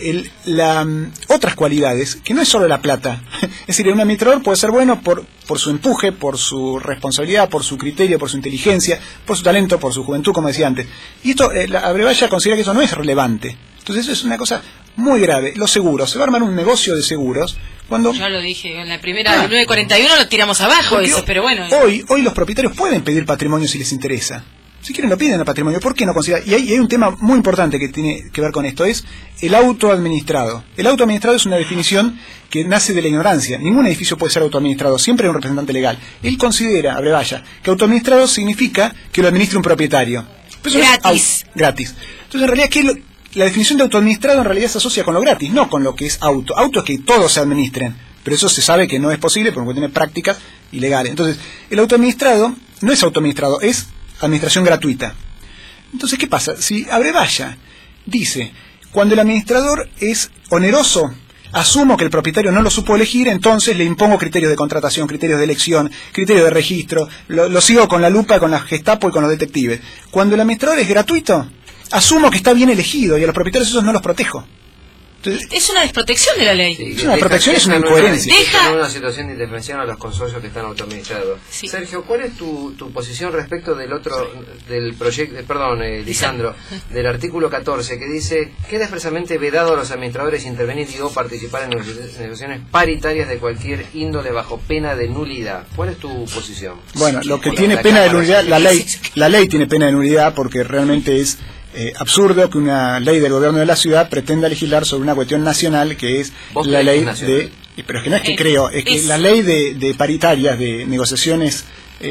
D: otras cualidades, que no es solo la plata. Es decir, un administrador puede ser bueno por su empuje, por su responsabilidad, por su criterio, por su inteligencia, por su talento, por su juventud, como decía antes. Y esto, la Abrevaya considera que eso no es relevante. Entonces eso es una cosa muy grave. Los seguros, se va a armar un negocio de seguros cuando...
B: Yo lo dije, en la primera, del 941 lo tiramos abajo eso, pero bueno.
D: Hoy los propietarios pueden pedir patrimonio si les interesa. Si quieren lo piden el patrimonio, ¿por qué no consideran? Y hay un tema muy importante que tiene que ver con esto, es el autoadministrado. El autoadministrado es una definición que nace de la ignorancia. Ningún edificio puede ser autoadministrado, siempre hay un representante legal. Él considera, Abrevaya, que autoadministrado significa que lo administre un propietario.
B: Gratis.
D: Gratis. Entonces, en realidad, la definición de autoadministrado en realidad se asocia con lo gratis, no con lo que es auto. Auto es que todos se administren, pero eso se sabe que no es posible porque tiene prácticas ilegales. Entonces, el autoadministrado no es autoadministrado, es administración gratuita. Entonces, ¿qué pasa? Si Abrevaya dice, cuando el administrador es oneroso, asumo que el propietario no lo supo elegir, entonces le impongo criterios de contratación, criterios de elección, criterios de registro, lo sigo con la lupa, con la Gestapo y con los detectives. Cuando el administrador es gratuito, asumo que está bien elegido y a los propietarios esos no los protejo. Entonces,
B: es una desprotección de la ley.
D: Sí, es una protección, es una incoherencia.
C: Deja una situación de indefensión a los consorcios que están autoadministrados.
B: Sí.
C: Sergio, ¿cuál es tu posición respecto del proyecto, Lisandro, del artículo 14, que dice, queda expresamente vedado a los administradores intervenir y o participar en negociaciones paritarias de cualquier índole bajo pena de nulidad? ¿Cuál es tu posición?
D: Bueno, lo que tiene pena de nulidad, la ley tiene pena de nulidad porque realmente es absurdo que una ley del gobierno de la ciudad pretenda legislar sobre una cuestión nacional que es la ley de... Pero es que no es que creo, es que la ley de paritarias, de negociaciones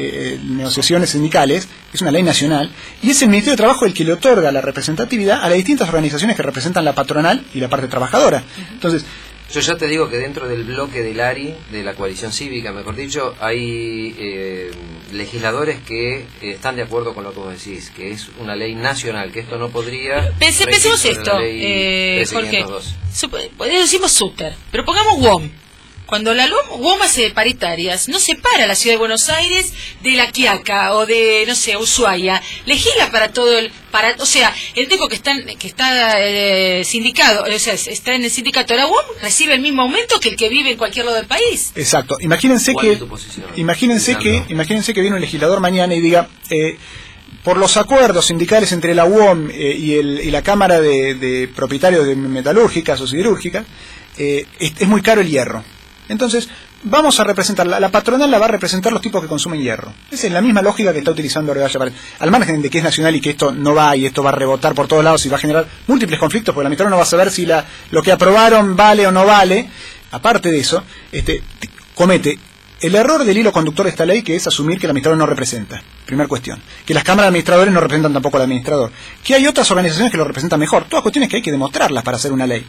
D: sindicales, es una ley nacional, y es el Ministerio de Trabajo el que le otorga la representatividad a las distintas organizaciones que representan la patronal y la parte trabajadora. Entonces,
C: yo ya te digo que dentro del bloque del ARI, de la coalición cívica, mejor dicho, hay legisladores que están de acuerdo con lo que vos decís, que es una ley nacional, que esto no podría...
B: Pensemos esto, Jorge. Decimos Suter, pero pongamos WOM. Cuando la WOM hace paritarias, no separa la ciudad de Buenos Aires de La Quiaca o de, no sé, Ushuaia. Legisla para todo o sea, el tipo que está sindicado, o sea, está en el sindicato de la UOM, recibe el mismo aumento que el que vive en cualquier lado del país.
D: Exacto. Imagínense que viene un legislador mañana y diga, por los acuerdos sindicales entre la UOM y la Cámara de Propietarios de Metalúrgicas o Siderúrgicas, es muy caro el hierro. Entonces, vamos a representar, la patronal la va a representar los tipos que consumen hierro. Esa es la misma lógica que está utilizando Abrevaya. Al margen de que es nacional y que esto no va y esto va a rebotar por todos lados y va a generar múltiples conflictos, porque la administradora no va a saber si lo que aprobaron vale o no vale. Aparte de eso, comete el error del hilo conductor de esta ley, que es asumir que el administrador no representa. Primera cuestión. Que las cámaras de administradores no representan tampoco al administrador. Que hay otras organizaciones que lo representan mejor. Todas cuestiones que hay que demostrarlas para hacer una ley.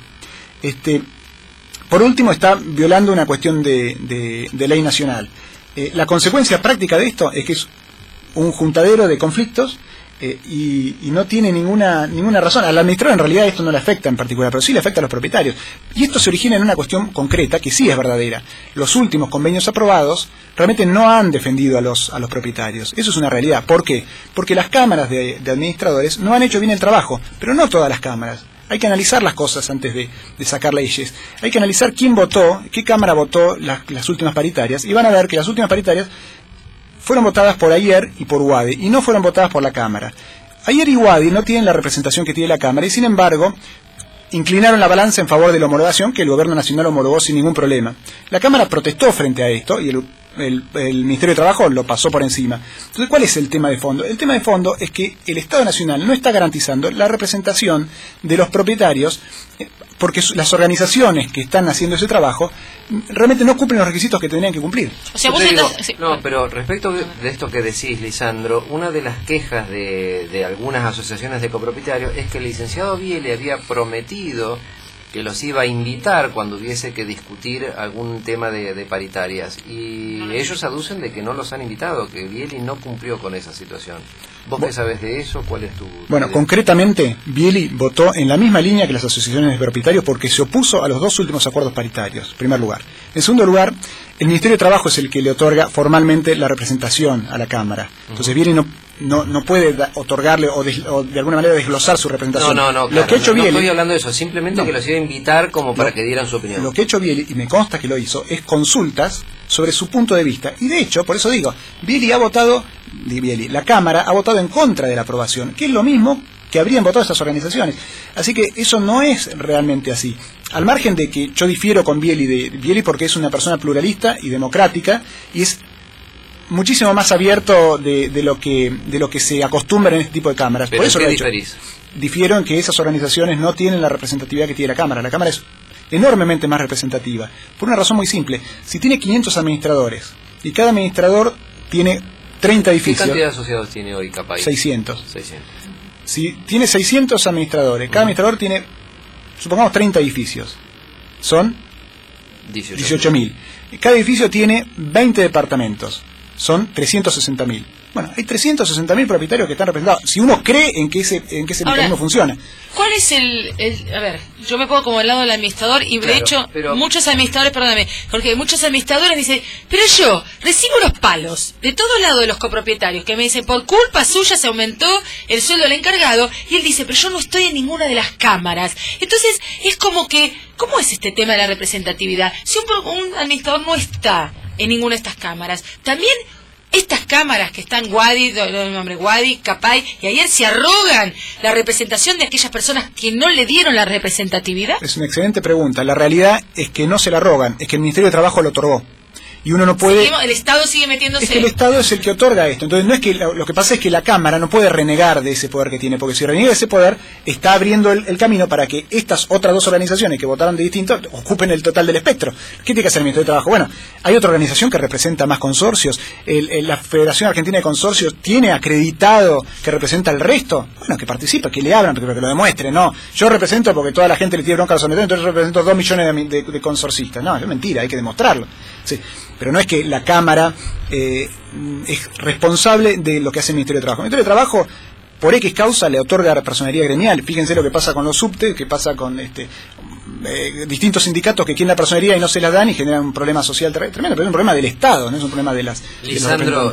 D: Por último, está violando una cuestión de ley nacional. La consecuencia práctica de esto es que es un juntadero de conflictos y no tiene ninguna razón. Al administrador en realidad esto no le afecta en particular, pero sí le afecta a los propietarios. Y esto se origina en una cuestión concreta que sí es verdadera. Los últimos convenios aprobados realmente no han defendido a los propietarios. Eso es una realidad. ¿Por qué? Porque las cámaras de administradores no han hecho bien el trabajo, pero no todas las cámaras. Hay que analizar las cosas antes de sacar leyes. Hay que analizar quién votó, qué cámara votó las últimas paritarias, y van a ver que las últimas paritarias fueron votadas por Ayer y por UADE, y no fueron votadas por la Cámara. Ayer y UADE no tienen la representación que tiene la Cámara, y sin embargo inclinaron la balanza en favor de la homologación, que el Gobierno Nacional homologó sin ningún problema. La Cámara protestó frente a esto, y el Ministerio de Trabajo lo pasó por encima. Entonces, ¿cuál es el tema de fondo? El tema de fondo es que el Estado Nacional no está garantizando la representación de los propietarios, porque las organizaciones que están haciendo ese trabajo realmente no cumplen los requisitos que tendrían que cumplir.
B: O sea,
C: no, pero respecto de esto que decís, Lisandro, una de las quejas de algunas asociaciones de copropietarios es que el licenciado Viele había prometido que los iba a invitar cuando hubiese que discutir algún tema de paritarias, y ellos aducen de que no los han invitado, que Bieli no cumplió con esa situación. ¿Vos qué sabés de eso? ¿Cuál es tu...?
D: Bueno, concretamente, Bieli votó en la misma línea que las asociaciones de propietarios porque se opuso a los 2 últimos acuerdos paritarios, en primer lugar. En segundo lugar, el Ministerio de Trabajo es el que le otorga formalmente la representación a la Cámara. Entonces Bieli no puede otorgarle o de alguna manera desglosar su representación.
C: No,
D: lo
C: claro,
D: que ha hecho Bieli,
C: no estoy hablando de eso, simplemente que los iba a invitar como para que dieran su opinión.
D: Lo que ha hecho Bieli, y me consta que lo hizo, es consultas sobre su punto de vista. Y de hecho, por eso digo, la Cámara ha votado en contra de la aprobación, que es lo mismo que habrían votado estas organizaciones. Así que eso no es realmente así. Al margen de que yo difiero con Bieli porque es una persona pluralista y democrática, y es muchísimo más abierto de lo que se acostumbra en este tipo de cámaras.
C: ¿Pero
D: por eso
C: qué
D: lo he
C: diferís?
D: Difiero en que esas organizaciones no tienen la representatividad que tiene la Cámara. La Cámara es enormemente más representativa, por una razón muy simple. Si tiene 500 administradores y cada administrador tiene 30 edificios...
C: ¿Qué cantidad de asociados tiene hoy Capay?
D: 600. Si tiene 600 administradores, cada administrador tiene, supongamos, 30 edificios. Son 18.000. Cada edificio tiene 20 departamentos. Son 360.000. Bueno, hay 360.000 propietarios que están representados. Si uno cree en que ese mecanismo funciona.
B: ¿Cuál es a ver, yo me pongo como del lado del administrador y de hecho muchos administradores, perdóname, porque muchos administradores dicen, pero yo recibo los palos de todos lados de los copropietarios que me dicen, por culpa suya se aumentó el sueldo del encargado, y él dice, pero yo no estoy en ninguna de las cámaras. Entonces es como que, ¿cómo es este tema de la representatividad? Si un administrador no está en ninguna de estas cámaras, también... Estas cámaras que están Guadi, Capay, y ayer se arrogan la representación de aquellas personas que no le dieron la representatividad.
D: Es una excelente pregunta. La realidad es que no se la arrogan, es que el Ministerio de Trabajo lo otorgó. Y uno no puede...
B: El Estado sigue metiéndose...
D: Es que el Estado es el que otorga esto. Entonces no es que lo que pasa es que la Cámara no puede renegar de ese poder que tiene, porque si reniega ese poder, está abriendo el camino para que estas otras 2 organizaciones que votaron de distinto ocupen el total del espectro. ¿Qué tiene que hacer el Ministerio de Trabajo? Bueno, hay otra organización que representa más consorcios. La Federación Argentina de Consorcios tiene acreditado que representa al resto. Bueno, que participa, que le hablan, pero que lo demuestre. No, yo represento porque toda la gente le tiene bronca a los organizadores, entonces represento 2 millones de consorcistas. No, es mentira, hay que demostrarlo. Sí. Pero no es que la Cámara es responsable de lo que hace el Ministerio de Trabajo. El Ministerio de Trabajo, por X causa, le otorga personería gremial. Fíjense lo que pasa con los subtes, que pasa con distintos sindicatos que quieren la personería y no se la dan y generan un problema social tremendo, pero es un problema del Estado, no es un problema de las...
C: Lisandro,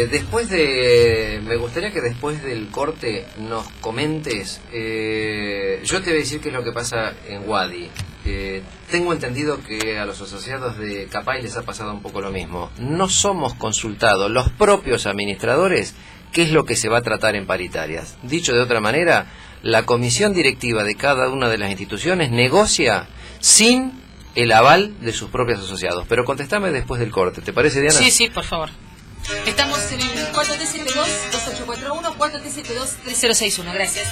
C: me gustaría que después del corte nos comentes, yo te voy a decir qué es lo que pasa en Guadi. Tengo entendido que a los asociados de Capay les ha pasado un poco lo mismo. No somos consultados los propios administradores qué es lo que se va a tratar en paritarias. Dicho de otra manera, la comisión directiva de cada una de las instituciones negocia sin el aval de sus propios asociados. Pero contestame después del corte, ¿te parece, Diana?
B: Sí, por favor. Estamos en el 4T72-2841, 4T72-3061. Gracias.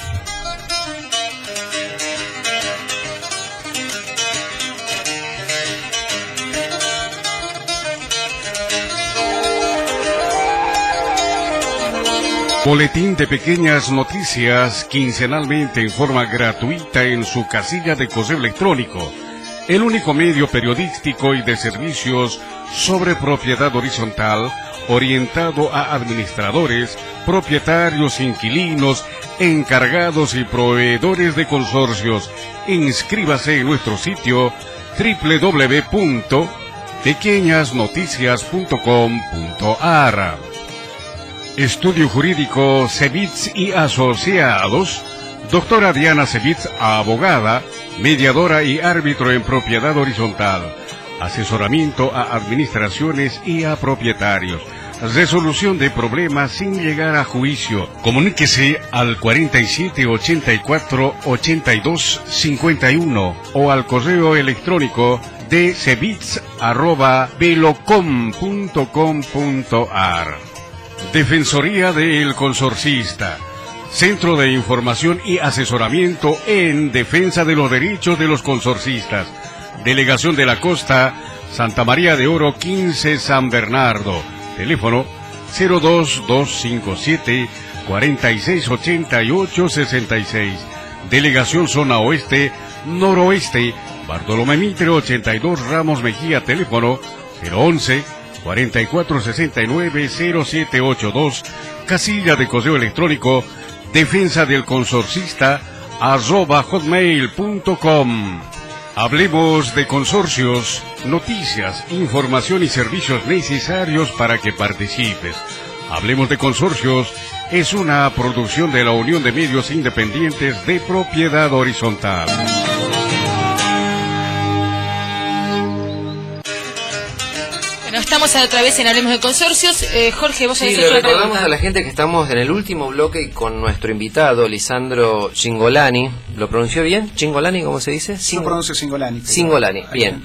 A: Boletín de pequeñas noticias quincenalmente en forma gratuita en su casilla de correo electrónico. El único medio periodístico y de servicios sobre propiedad horizontal orientado a administradores, propietarios, inquilinos, encargados y proveedores de consorcios. Inscríbase en nuestro sitio www.pequeñasnoticias.com.ar. Estudio Jurídico Cebits y Asociados. Doctora Diana Cebits, abogada, mediadora y árbitro en propiedad horizontal. Asesoramiento a administraciones y a propietarios. Resolución de problemas sin llegar a juicio. Comuníquese al 47 84 82 51 o al correo electrónico de cebits@velocom.com.ar. Defensoría del Consorcista. Centro de Información y Asesoramiento en defensa de los derechos de los consorcistas. Delegación de la Costa, Santa María de Oro 15, San Bernardo. Teléfono 02257 468866. Delegación Zona Oeste, Noroeste, Bartolomé Mitre 82, Ramos Mejía, teléfono 011-4469-0782, casilla de correo electrónico defensadelconsorcista@hotmail.com. Hablemos de consorcios, noticias, información y servicios necesarios para que participes. Hablemos de consorcios es una producción de la Unión de Medios Independientes de Propiedad Horizontal.
B: Bueno, estamos otra vez en Hablemos de Consorcios. Jorge, vos
C: sí, le recordamos a la gente que estamos en el último bloque con nuestro invitado, Lisandro Cingolani. ¿Lo pronunció bien? ¿Cingolani, cómo se dice?
D: Yo pronuncio Cingolani.
C: Cingolani, bien.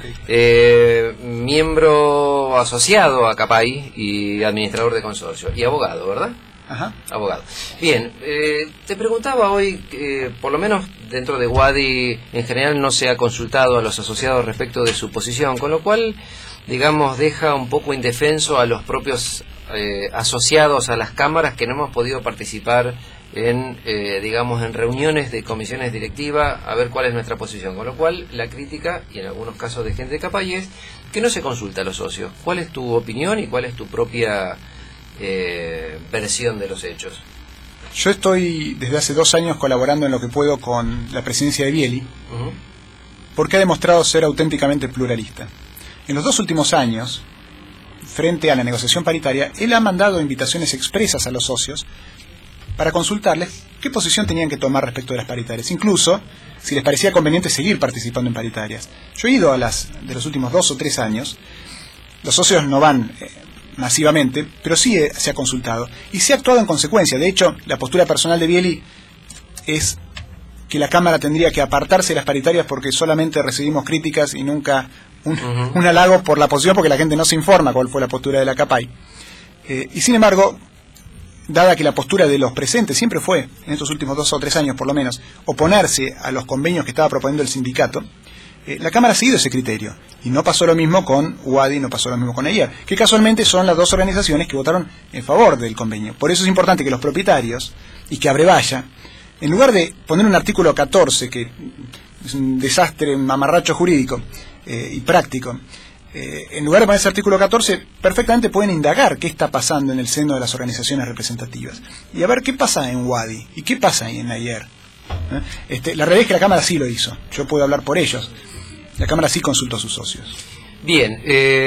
C: Miembro asociado a CAPAI y administrador de consorcio. Y abogado, ¿verdad?
D: Ajá.
C: Abogado. Bien, te preguntaba hoy, por lo menos dentro de UADY en general no se ha consultado a los asociados respecto de su posición, con lo cual, digamos, deja un poco indefenso a los propios asociados a las cámaras que no hemos podido participar en, digamos, en reuniones de comisiones directivas a ver cuál es nuestra posición, con lo cual la crítica, y en algunos casos de gente de CAPAI, es que no se consulta a los socios. ¿Cuál es tu opinión y cuál es tu propia versión de los hechos?
D: Yo estoy desde hace 2 años colaborando en lo que puedo con la presidencia de Bieli, porque ha demostrado ser auténticamente pluralista. En los 2 últimos años, frente a la negociación paritaria, él ha mandado invitaciones expresas a los socios para consultarles qué posición tenían que tomar respecto de las paritarias, incluso si les parecía conveniente seguir participando en paritarias. Yo he ido a las de los últimos 2 o 3 años, los socios no van masivamente, pero sí se ha consultado y se ha actuado en consecuencia. De hecho, la postura personal de Bieli es que la Cámara tendría que apartarse de las paritarias porque solamente recibimos críticas y nunca un halago por la posición, porque la gente no se informa cuál fue la postura de la CAPAI. Y sin embargo, dada que la postura de los presentes siempre fue, en estos últimos 2 o 3 años por lo menos, oponerse a los convenios que estaba proponiendo el sindicato, la Cámara ha seguido ese criterio. Y no pasó lo mismo con UADY, no pasó lo mismo con AIER, que casualmente son las 2 organizaciones que votaron en favor del convenio. Por eso es importante que los propietarios, y que Abrevaya, en lugar de poner un artículo 14, que es un desastre, un mamarracho jurídico y práctico, en lugar de poner ese artículo 14, perfectamente pueden indagar qué está pasando en el seno de las organizaciones representativas. Y a ver qué pasa en UADY y qué pasa en AIER. La realidad es que la Cámara sí lo hizo. Yo puedo hablar por ellos. La Cámara sí consultó a sus socios.
C: Bien,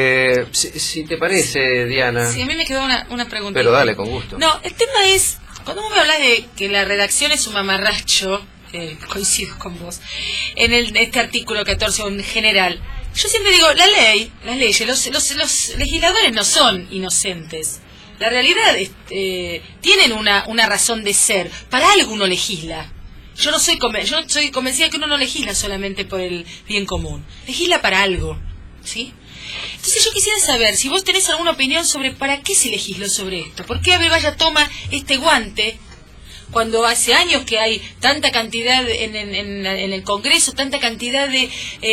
C: si te parece, Diana.
B: Sí, a mí me quedó una pregunta.
C: Pero dale, con gusto.
B: No, el tema es, cuando vos me hablas de que la redacción es un mamarracho, coincido con vos, en este artículo 14 en general, yo siempre digo, las leyes, los legisladores no son inocentes. La realidad tienen una razón de ser. Para algo uno legisla. Yo no soy convencida que uno no legisla solamente por el bien común. Legisla para algo, ¿sí? Entonces yo quisiera saber si vos tenés alguna opinión sobre para qué se legisló sobre esto. ¿Por qué Abrevaya toma este guante cuando hace años que hay tanta cantidad en el Congreso, tanta cantidad de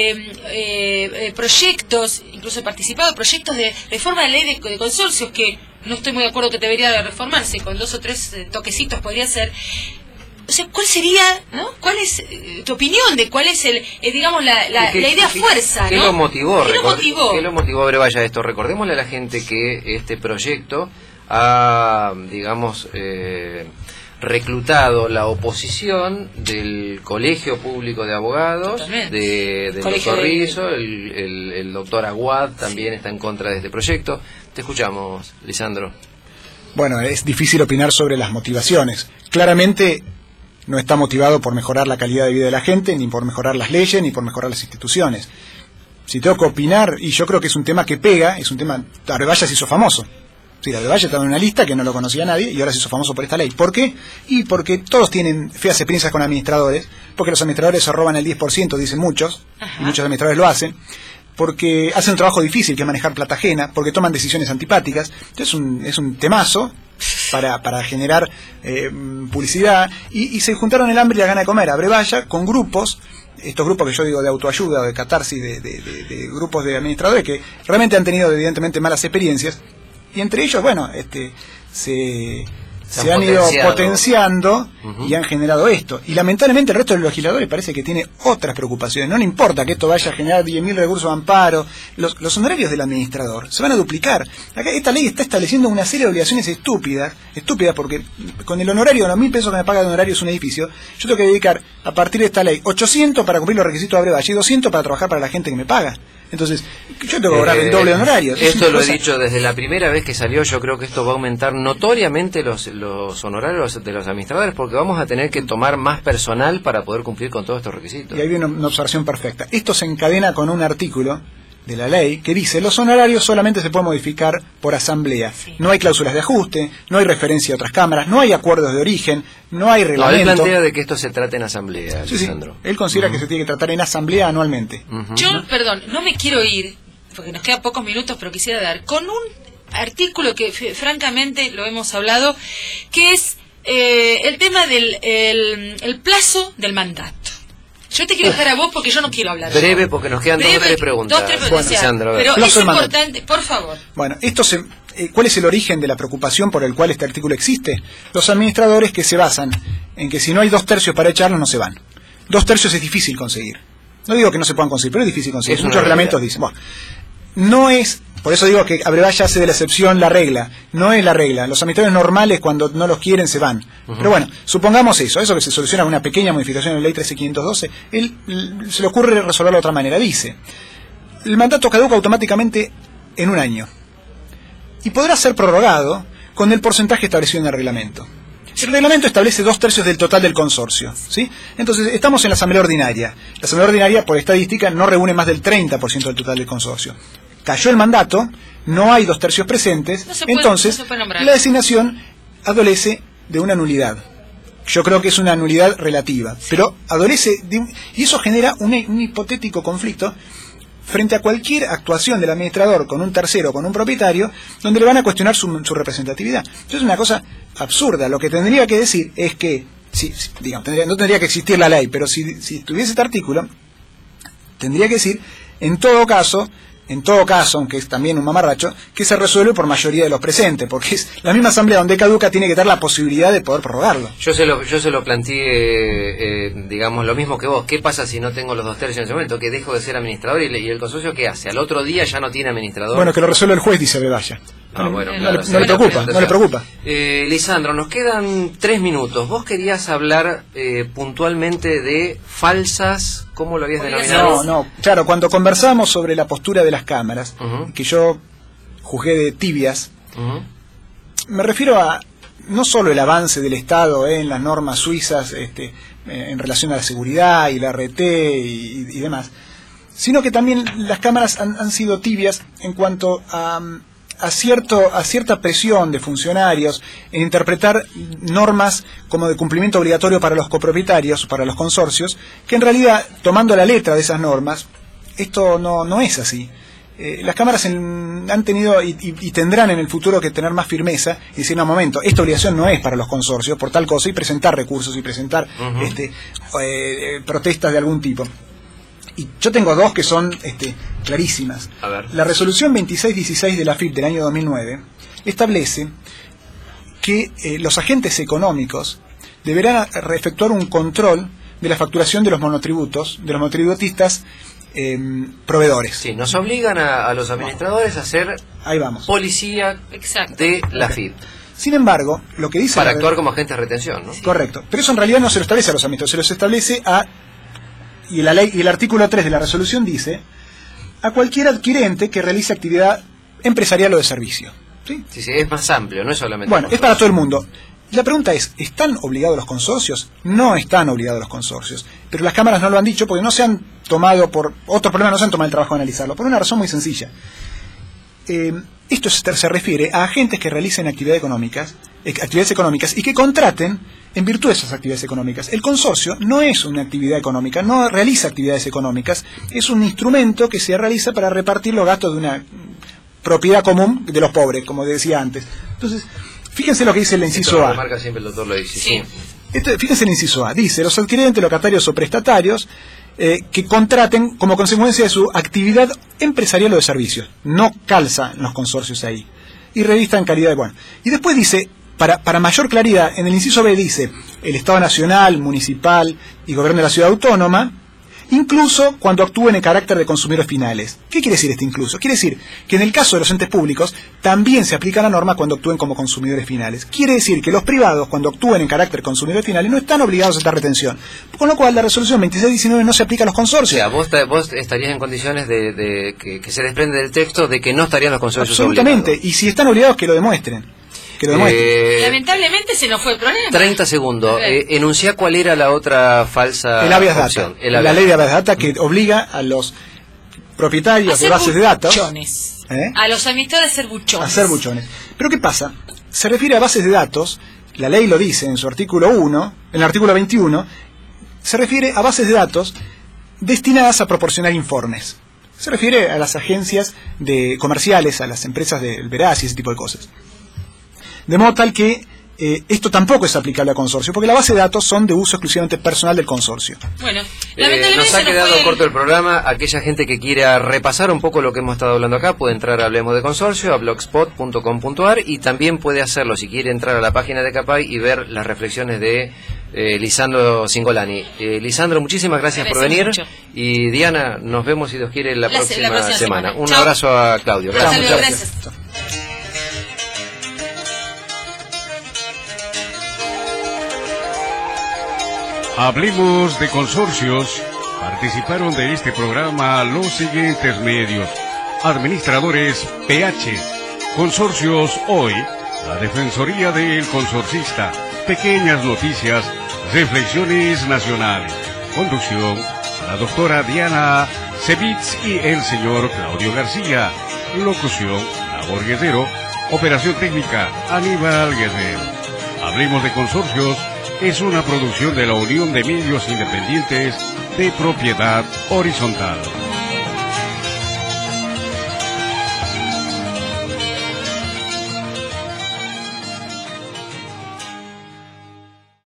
B: proyectos, incluso he participado de proyectos de reforma de la ley de consorcios que no estoy muy de acuerdo que debería reformarse, con 2 o 3 toquecitos podría ser? O sea, ¿cuál sería, no? ¿Cuál es tu opinión de cuál es digamos, la idea fuerza,
C: ¿qué
B: ¿no?
C: lo motivó?
B: ¿Qué
C: lo motivó a Abrevaya esto? Recordémosle a la gente que este proyecto ha, digamos, reclutado la oposición del Colegio Público de Abogados, del doctor Rizzo, el doctor Aguad también está en contra de este proyecto. Te escuchamos, Lisandro.
D: Bueno, es difícil opinar sobre las motivaciones. Claramente no está motivado por mejorar la calidad de vida de la gente, ni por mejorar las leyes, ni por mejorar las instituciones. Si tengo que opinar, y yo creo que es un tema que pega, es un tema... Abrevaya se hizo famoso. Sí, Abrevaya estaba en una lista que no lo conocía nadie y ahora se hizo famoso por esta ley. ¿Por qué? Y porque todos tienen feas experiencias con administradores, porque los administradores se roban el 10%, dicen muchos, y muchos administradores lo hacen, porque hacen un trabajo difícil que es manejar plata ajena, porque toman decisiones antipáticas. Entonces es un temazo para generar publicidad, y se juntaron el hambre y la gana de comer. Abrevaya con grupos, estos grupos que yo digo de autoayuda o de catarsis, de grupos de administradores que realmente han tenido evidentemente malas experiencias, y entre ellos, bueno, se se han ido potenciando y han generado esto. Y lamentablemente el resto de los legisladores parece que tiene otras preocupaciones. No le importa que esto vaya a generar 10.000 recursos de amparo. Los honorarios del administrador se van a duplicar. Acá esta ley está estableciendo una serie de obligaciones estúpidas porque con el honorario, los 1.000 pesos que me paga de honorario es un edificio, yo tengo que dedicar a partir de esta ley 800 para cumplir los requisitos de Abrevalle y 200 para trabajar para la gente que me paga. Entonces, yo tengo que cobrar el doble de honorario.
C: Esto lo he dicho desde la primera vez que salió. Yo creo que esto va a aumentar notoriamente los honorarios de los administradores, porque vamos a tener que tomar más personal para poder cumplir con todos estos requisitos.
D: Y ahí viene una observación perfecta. Esto se encadena con un artículo de la ley que dice: los honorarios solamente se pueden modificar por asamblea. Sí. No hay cláusulas de ajuste, no hay referencia a otras cámaras, no hay acuerdos de origen, no hay reglamento.
C: No, él plantea de que esto se trate en asamblea,
D: sí, Lisandro. Sí. Él considera que se tiene que tratar en asamblea anualmente.
B: Yo, perdón, no me quiero ir, porque nos quedan pocos minutos, pero quisiera dar con un artículo que francamente lo hemos hablado, que es el tema del el plazo del mandato. Yo te quiero dejar a vos porque yo no quiero hablar.
C: Breve, porque nos quedan dos o tres preguntas.
B: Bueno, Lisandro, pero es importante, por favor.
D: Bueno, ¿cuál es el origen de la preocupación por el cual este artículo existe? Los administradores que se basan en que si no hay 2/3 para echarlos, no se van. 2/3 es difícil conseguir. No digo que no se puedan conseguir, pero es difícil conseguir. Muchos reglamentos dicen. Bueno, no es... Por eso digo que Abrevalle hace de la excepción la regla. No es la regla. Los administradores normales, cuando no los quieren, se van. Pero bueno, supongamos eso que se soluciona con una pequeña modificación en la ley 13512, se le ocurre resolverlo de otra manera. Dice: el mandato caduca automáticamente en 1 año y podrá ser prorrogado con el porcentaje establecido en el reglamento. El reglamento establece 2/3 del total del consorcio, ¿sí? Entonces, estamos en la asamblea ordinaria. La asamblea ordinaria, por estadística, no reúne más del 30% del total del consorcio. Cayó el mandato, no hay 2/3 presentes, entonces la designación adolece de una nulidad. Yo creo que es una nulidad relativa, pero adolece y eso genera un hipotético conflicto frente a cualquier actuación del administrador con un tercero o con un propietario, donde le van a cuestionar su representatividad. Entonces es una cosa absurda. Lo que tendría que decir es que, digamos, no tendría que existir la ley, pero si tuviese este artículo, tendría que decir, en todo caso, aunque es también un mamarracho, que se resuelve por mayoría de los presentes, porque es la misma asamblea donde caduca tiene que dar la posibilidad de poder prorrogarlo.
C: Yo se lo planteé, digamos, lo mismo que vos. ¿Qué pasa si no tengo los 2/3 en ese momento? Que dejo de ser administrador y el consorcio, ¿qué hace? ¿Al otro día ya no tiene administrador?
D: Bueno, que lo resuelve el juez, dice Abrevalle.
C: Bueno,
D: claro, no le preocupa.
C: Lisandro, nos quedan 3 minutos. Vos querías hablar puntualmente de falsas... ¿Cómo lo habías denominado?
D: No, claro, cuando conversamos sobre la postura de las cámaras, que yo juzgué de tibias, me refiero a no solo el avance del Estado en las normas suizas en relación a la seguridad y la RT y demás, sino que también las cámaras han sido tibias en cuanto a cierta presión de funcionarios en interpretar normas como de cumplimiento obligatorio para los copropietarios, para los consorcios, que en realidad, tomando la letra de esas normas, esto no es así. Las cámaras han tenido y tendrán en el futuro que tener más firmeza y decir: no, un momento, esta obligación no es para los consorcios por tal cosa, y presentar recursos y presentar protestas de algún tipo. Y yo tengo 2 que son clarísimas.
C: A ver.
D: La resolución 2616 de la AFIP del año 2009 establece que los agentes económicos deberán efectuar un control de la facturación de los monotributos, de los monotributistas proveedores.
C: Sí, nos obligan a los administradores a ser policía de la AFIP.
D: Sin embargo, lo que dice...
C: Para actuar como agentes de retención, ¿no?
D: Correcto. Pero eso en realidad no se lo establece a los administradores, se los establece y la ley, y el artículo 3 de la resolución dice: a cualquier adquirente que realice actividad empresarial o de servicio. ¿Sí?
C: Sí, es más amplio, no es solamente...
D: Bueno, es para todo el mundo. La pregunta es: ¿están obligados los consorcios? No están obligados los consorcios. Pero las cámaras no lo han dicho porque no se han tomado por... Otros problemas no se han tomado el trabajo de analizarlo, por una razón muy sencilla. Esto se refiere a agentes que realicen actividades económicas y que contraten en virtud de esas actividades económicas. El consorcio no es una actividad económica, no realiza actividades económicas, es un instrumento que se realiza para repartir los gastos de una propiedad común de los pobres, como decía antes. Entonces, fíjense lo que dice el inciso A.
C: Marca siempre el doctor lo dice, sí.
D: Fíjense el inciso A, dice: los adquirentes, locatarios o prestatarios que contraten como consecuencia de su actividad empresarial o de servicios. No calza los consorcios ahí. Y revistan calidad de... Bueno. Y después dice: para mayor claridad, en el inciso B dice el Estado nacional, municipal y gobierno de la ciudad autónoma, incluso cuando actúen en carácter de consumidores finales. ¿Qué quiere decir este incluso? Quiere decir que en el caso de los entes públicos también se aplica la norma cuando actúen como consumidores finales. Quiere decir que los privados, cuando actúen en carácter de consumidores finales, no están obligados a esta retención. Con lo cual la resolución 2619 no se aplica a los consorcios.
C: O sea, vos estarías en condiciones de que se desprende del texto de que no estarían los consorcios
D: absolutamente
C: obligados.
D: Y si están obligados, que lo demuestren.
B: Lamentablemente se nos fue el problema.
C: 30 segundos. Enuncia cuál era la otra falsa
D: el habeas
C: opción.
D: data. La ley de habeas data que obliga a los propietarios de bases de datos
B: a los administradores a hacer buchones.
D: A hacer buchones. Pero ¿qué pasa? Se refiere a bases de datos, la ley lo dice en su artículo 1, en el artículo 21, se refiere a bases de datos destinadas a proporcionar informes. Se refiere a las agencias comerciales, a las empresas del Veraz y ese tipo de cosas. De modo tal que esto tampoco es aplicable a consorcio, porque las bases de datos son de uso exclusivamente personal del consorcio.
B: Bueno, lamentablemente
C: nos ha quedado corto el programa. Aquella gente que quiera repasar un poco lo que hemos estado hablando acá puede entrar a Hablemos de Consorcio, a blogspot.com.ar, y también puede hacerlo si quiere entrar a la página de Capay y ver las reflexiones de Lisandro Singolani. Lisandro, muchísimas gracias por venir. Mucho. Y Diana, nos vemos si Dios quiere la próxima semana. Un abrazo a Claudio.
B: Gracias.
A: Hablemos de consorcios. Participaron de este programa los siguientes medios: Administradores PH, Consorcios Hoy, la Defensoría del Consorcista, Pequeñas Noticias, Reflexiones Nacionales. Conducción: la doctora Diana Sevitz y el señor Claudio García. Locución: Labor Guerrero. Operación técnica: Aníbal Guerrero. Hablemos de consorcios es una producción de la Unión de Medios Independientes de Propiedad Horizontal.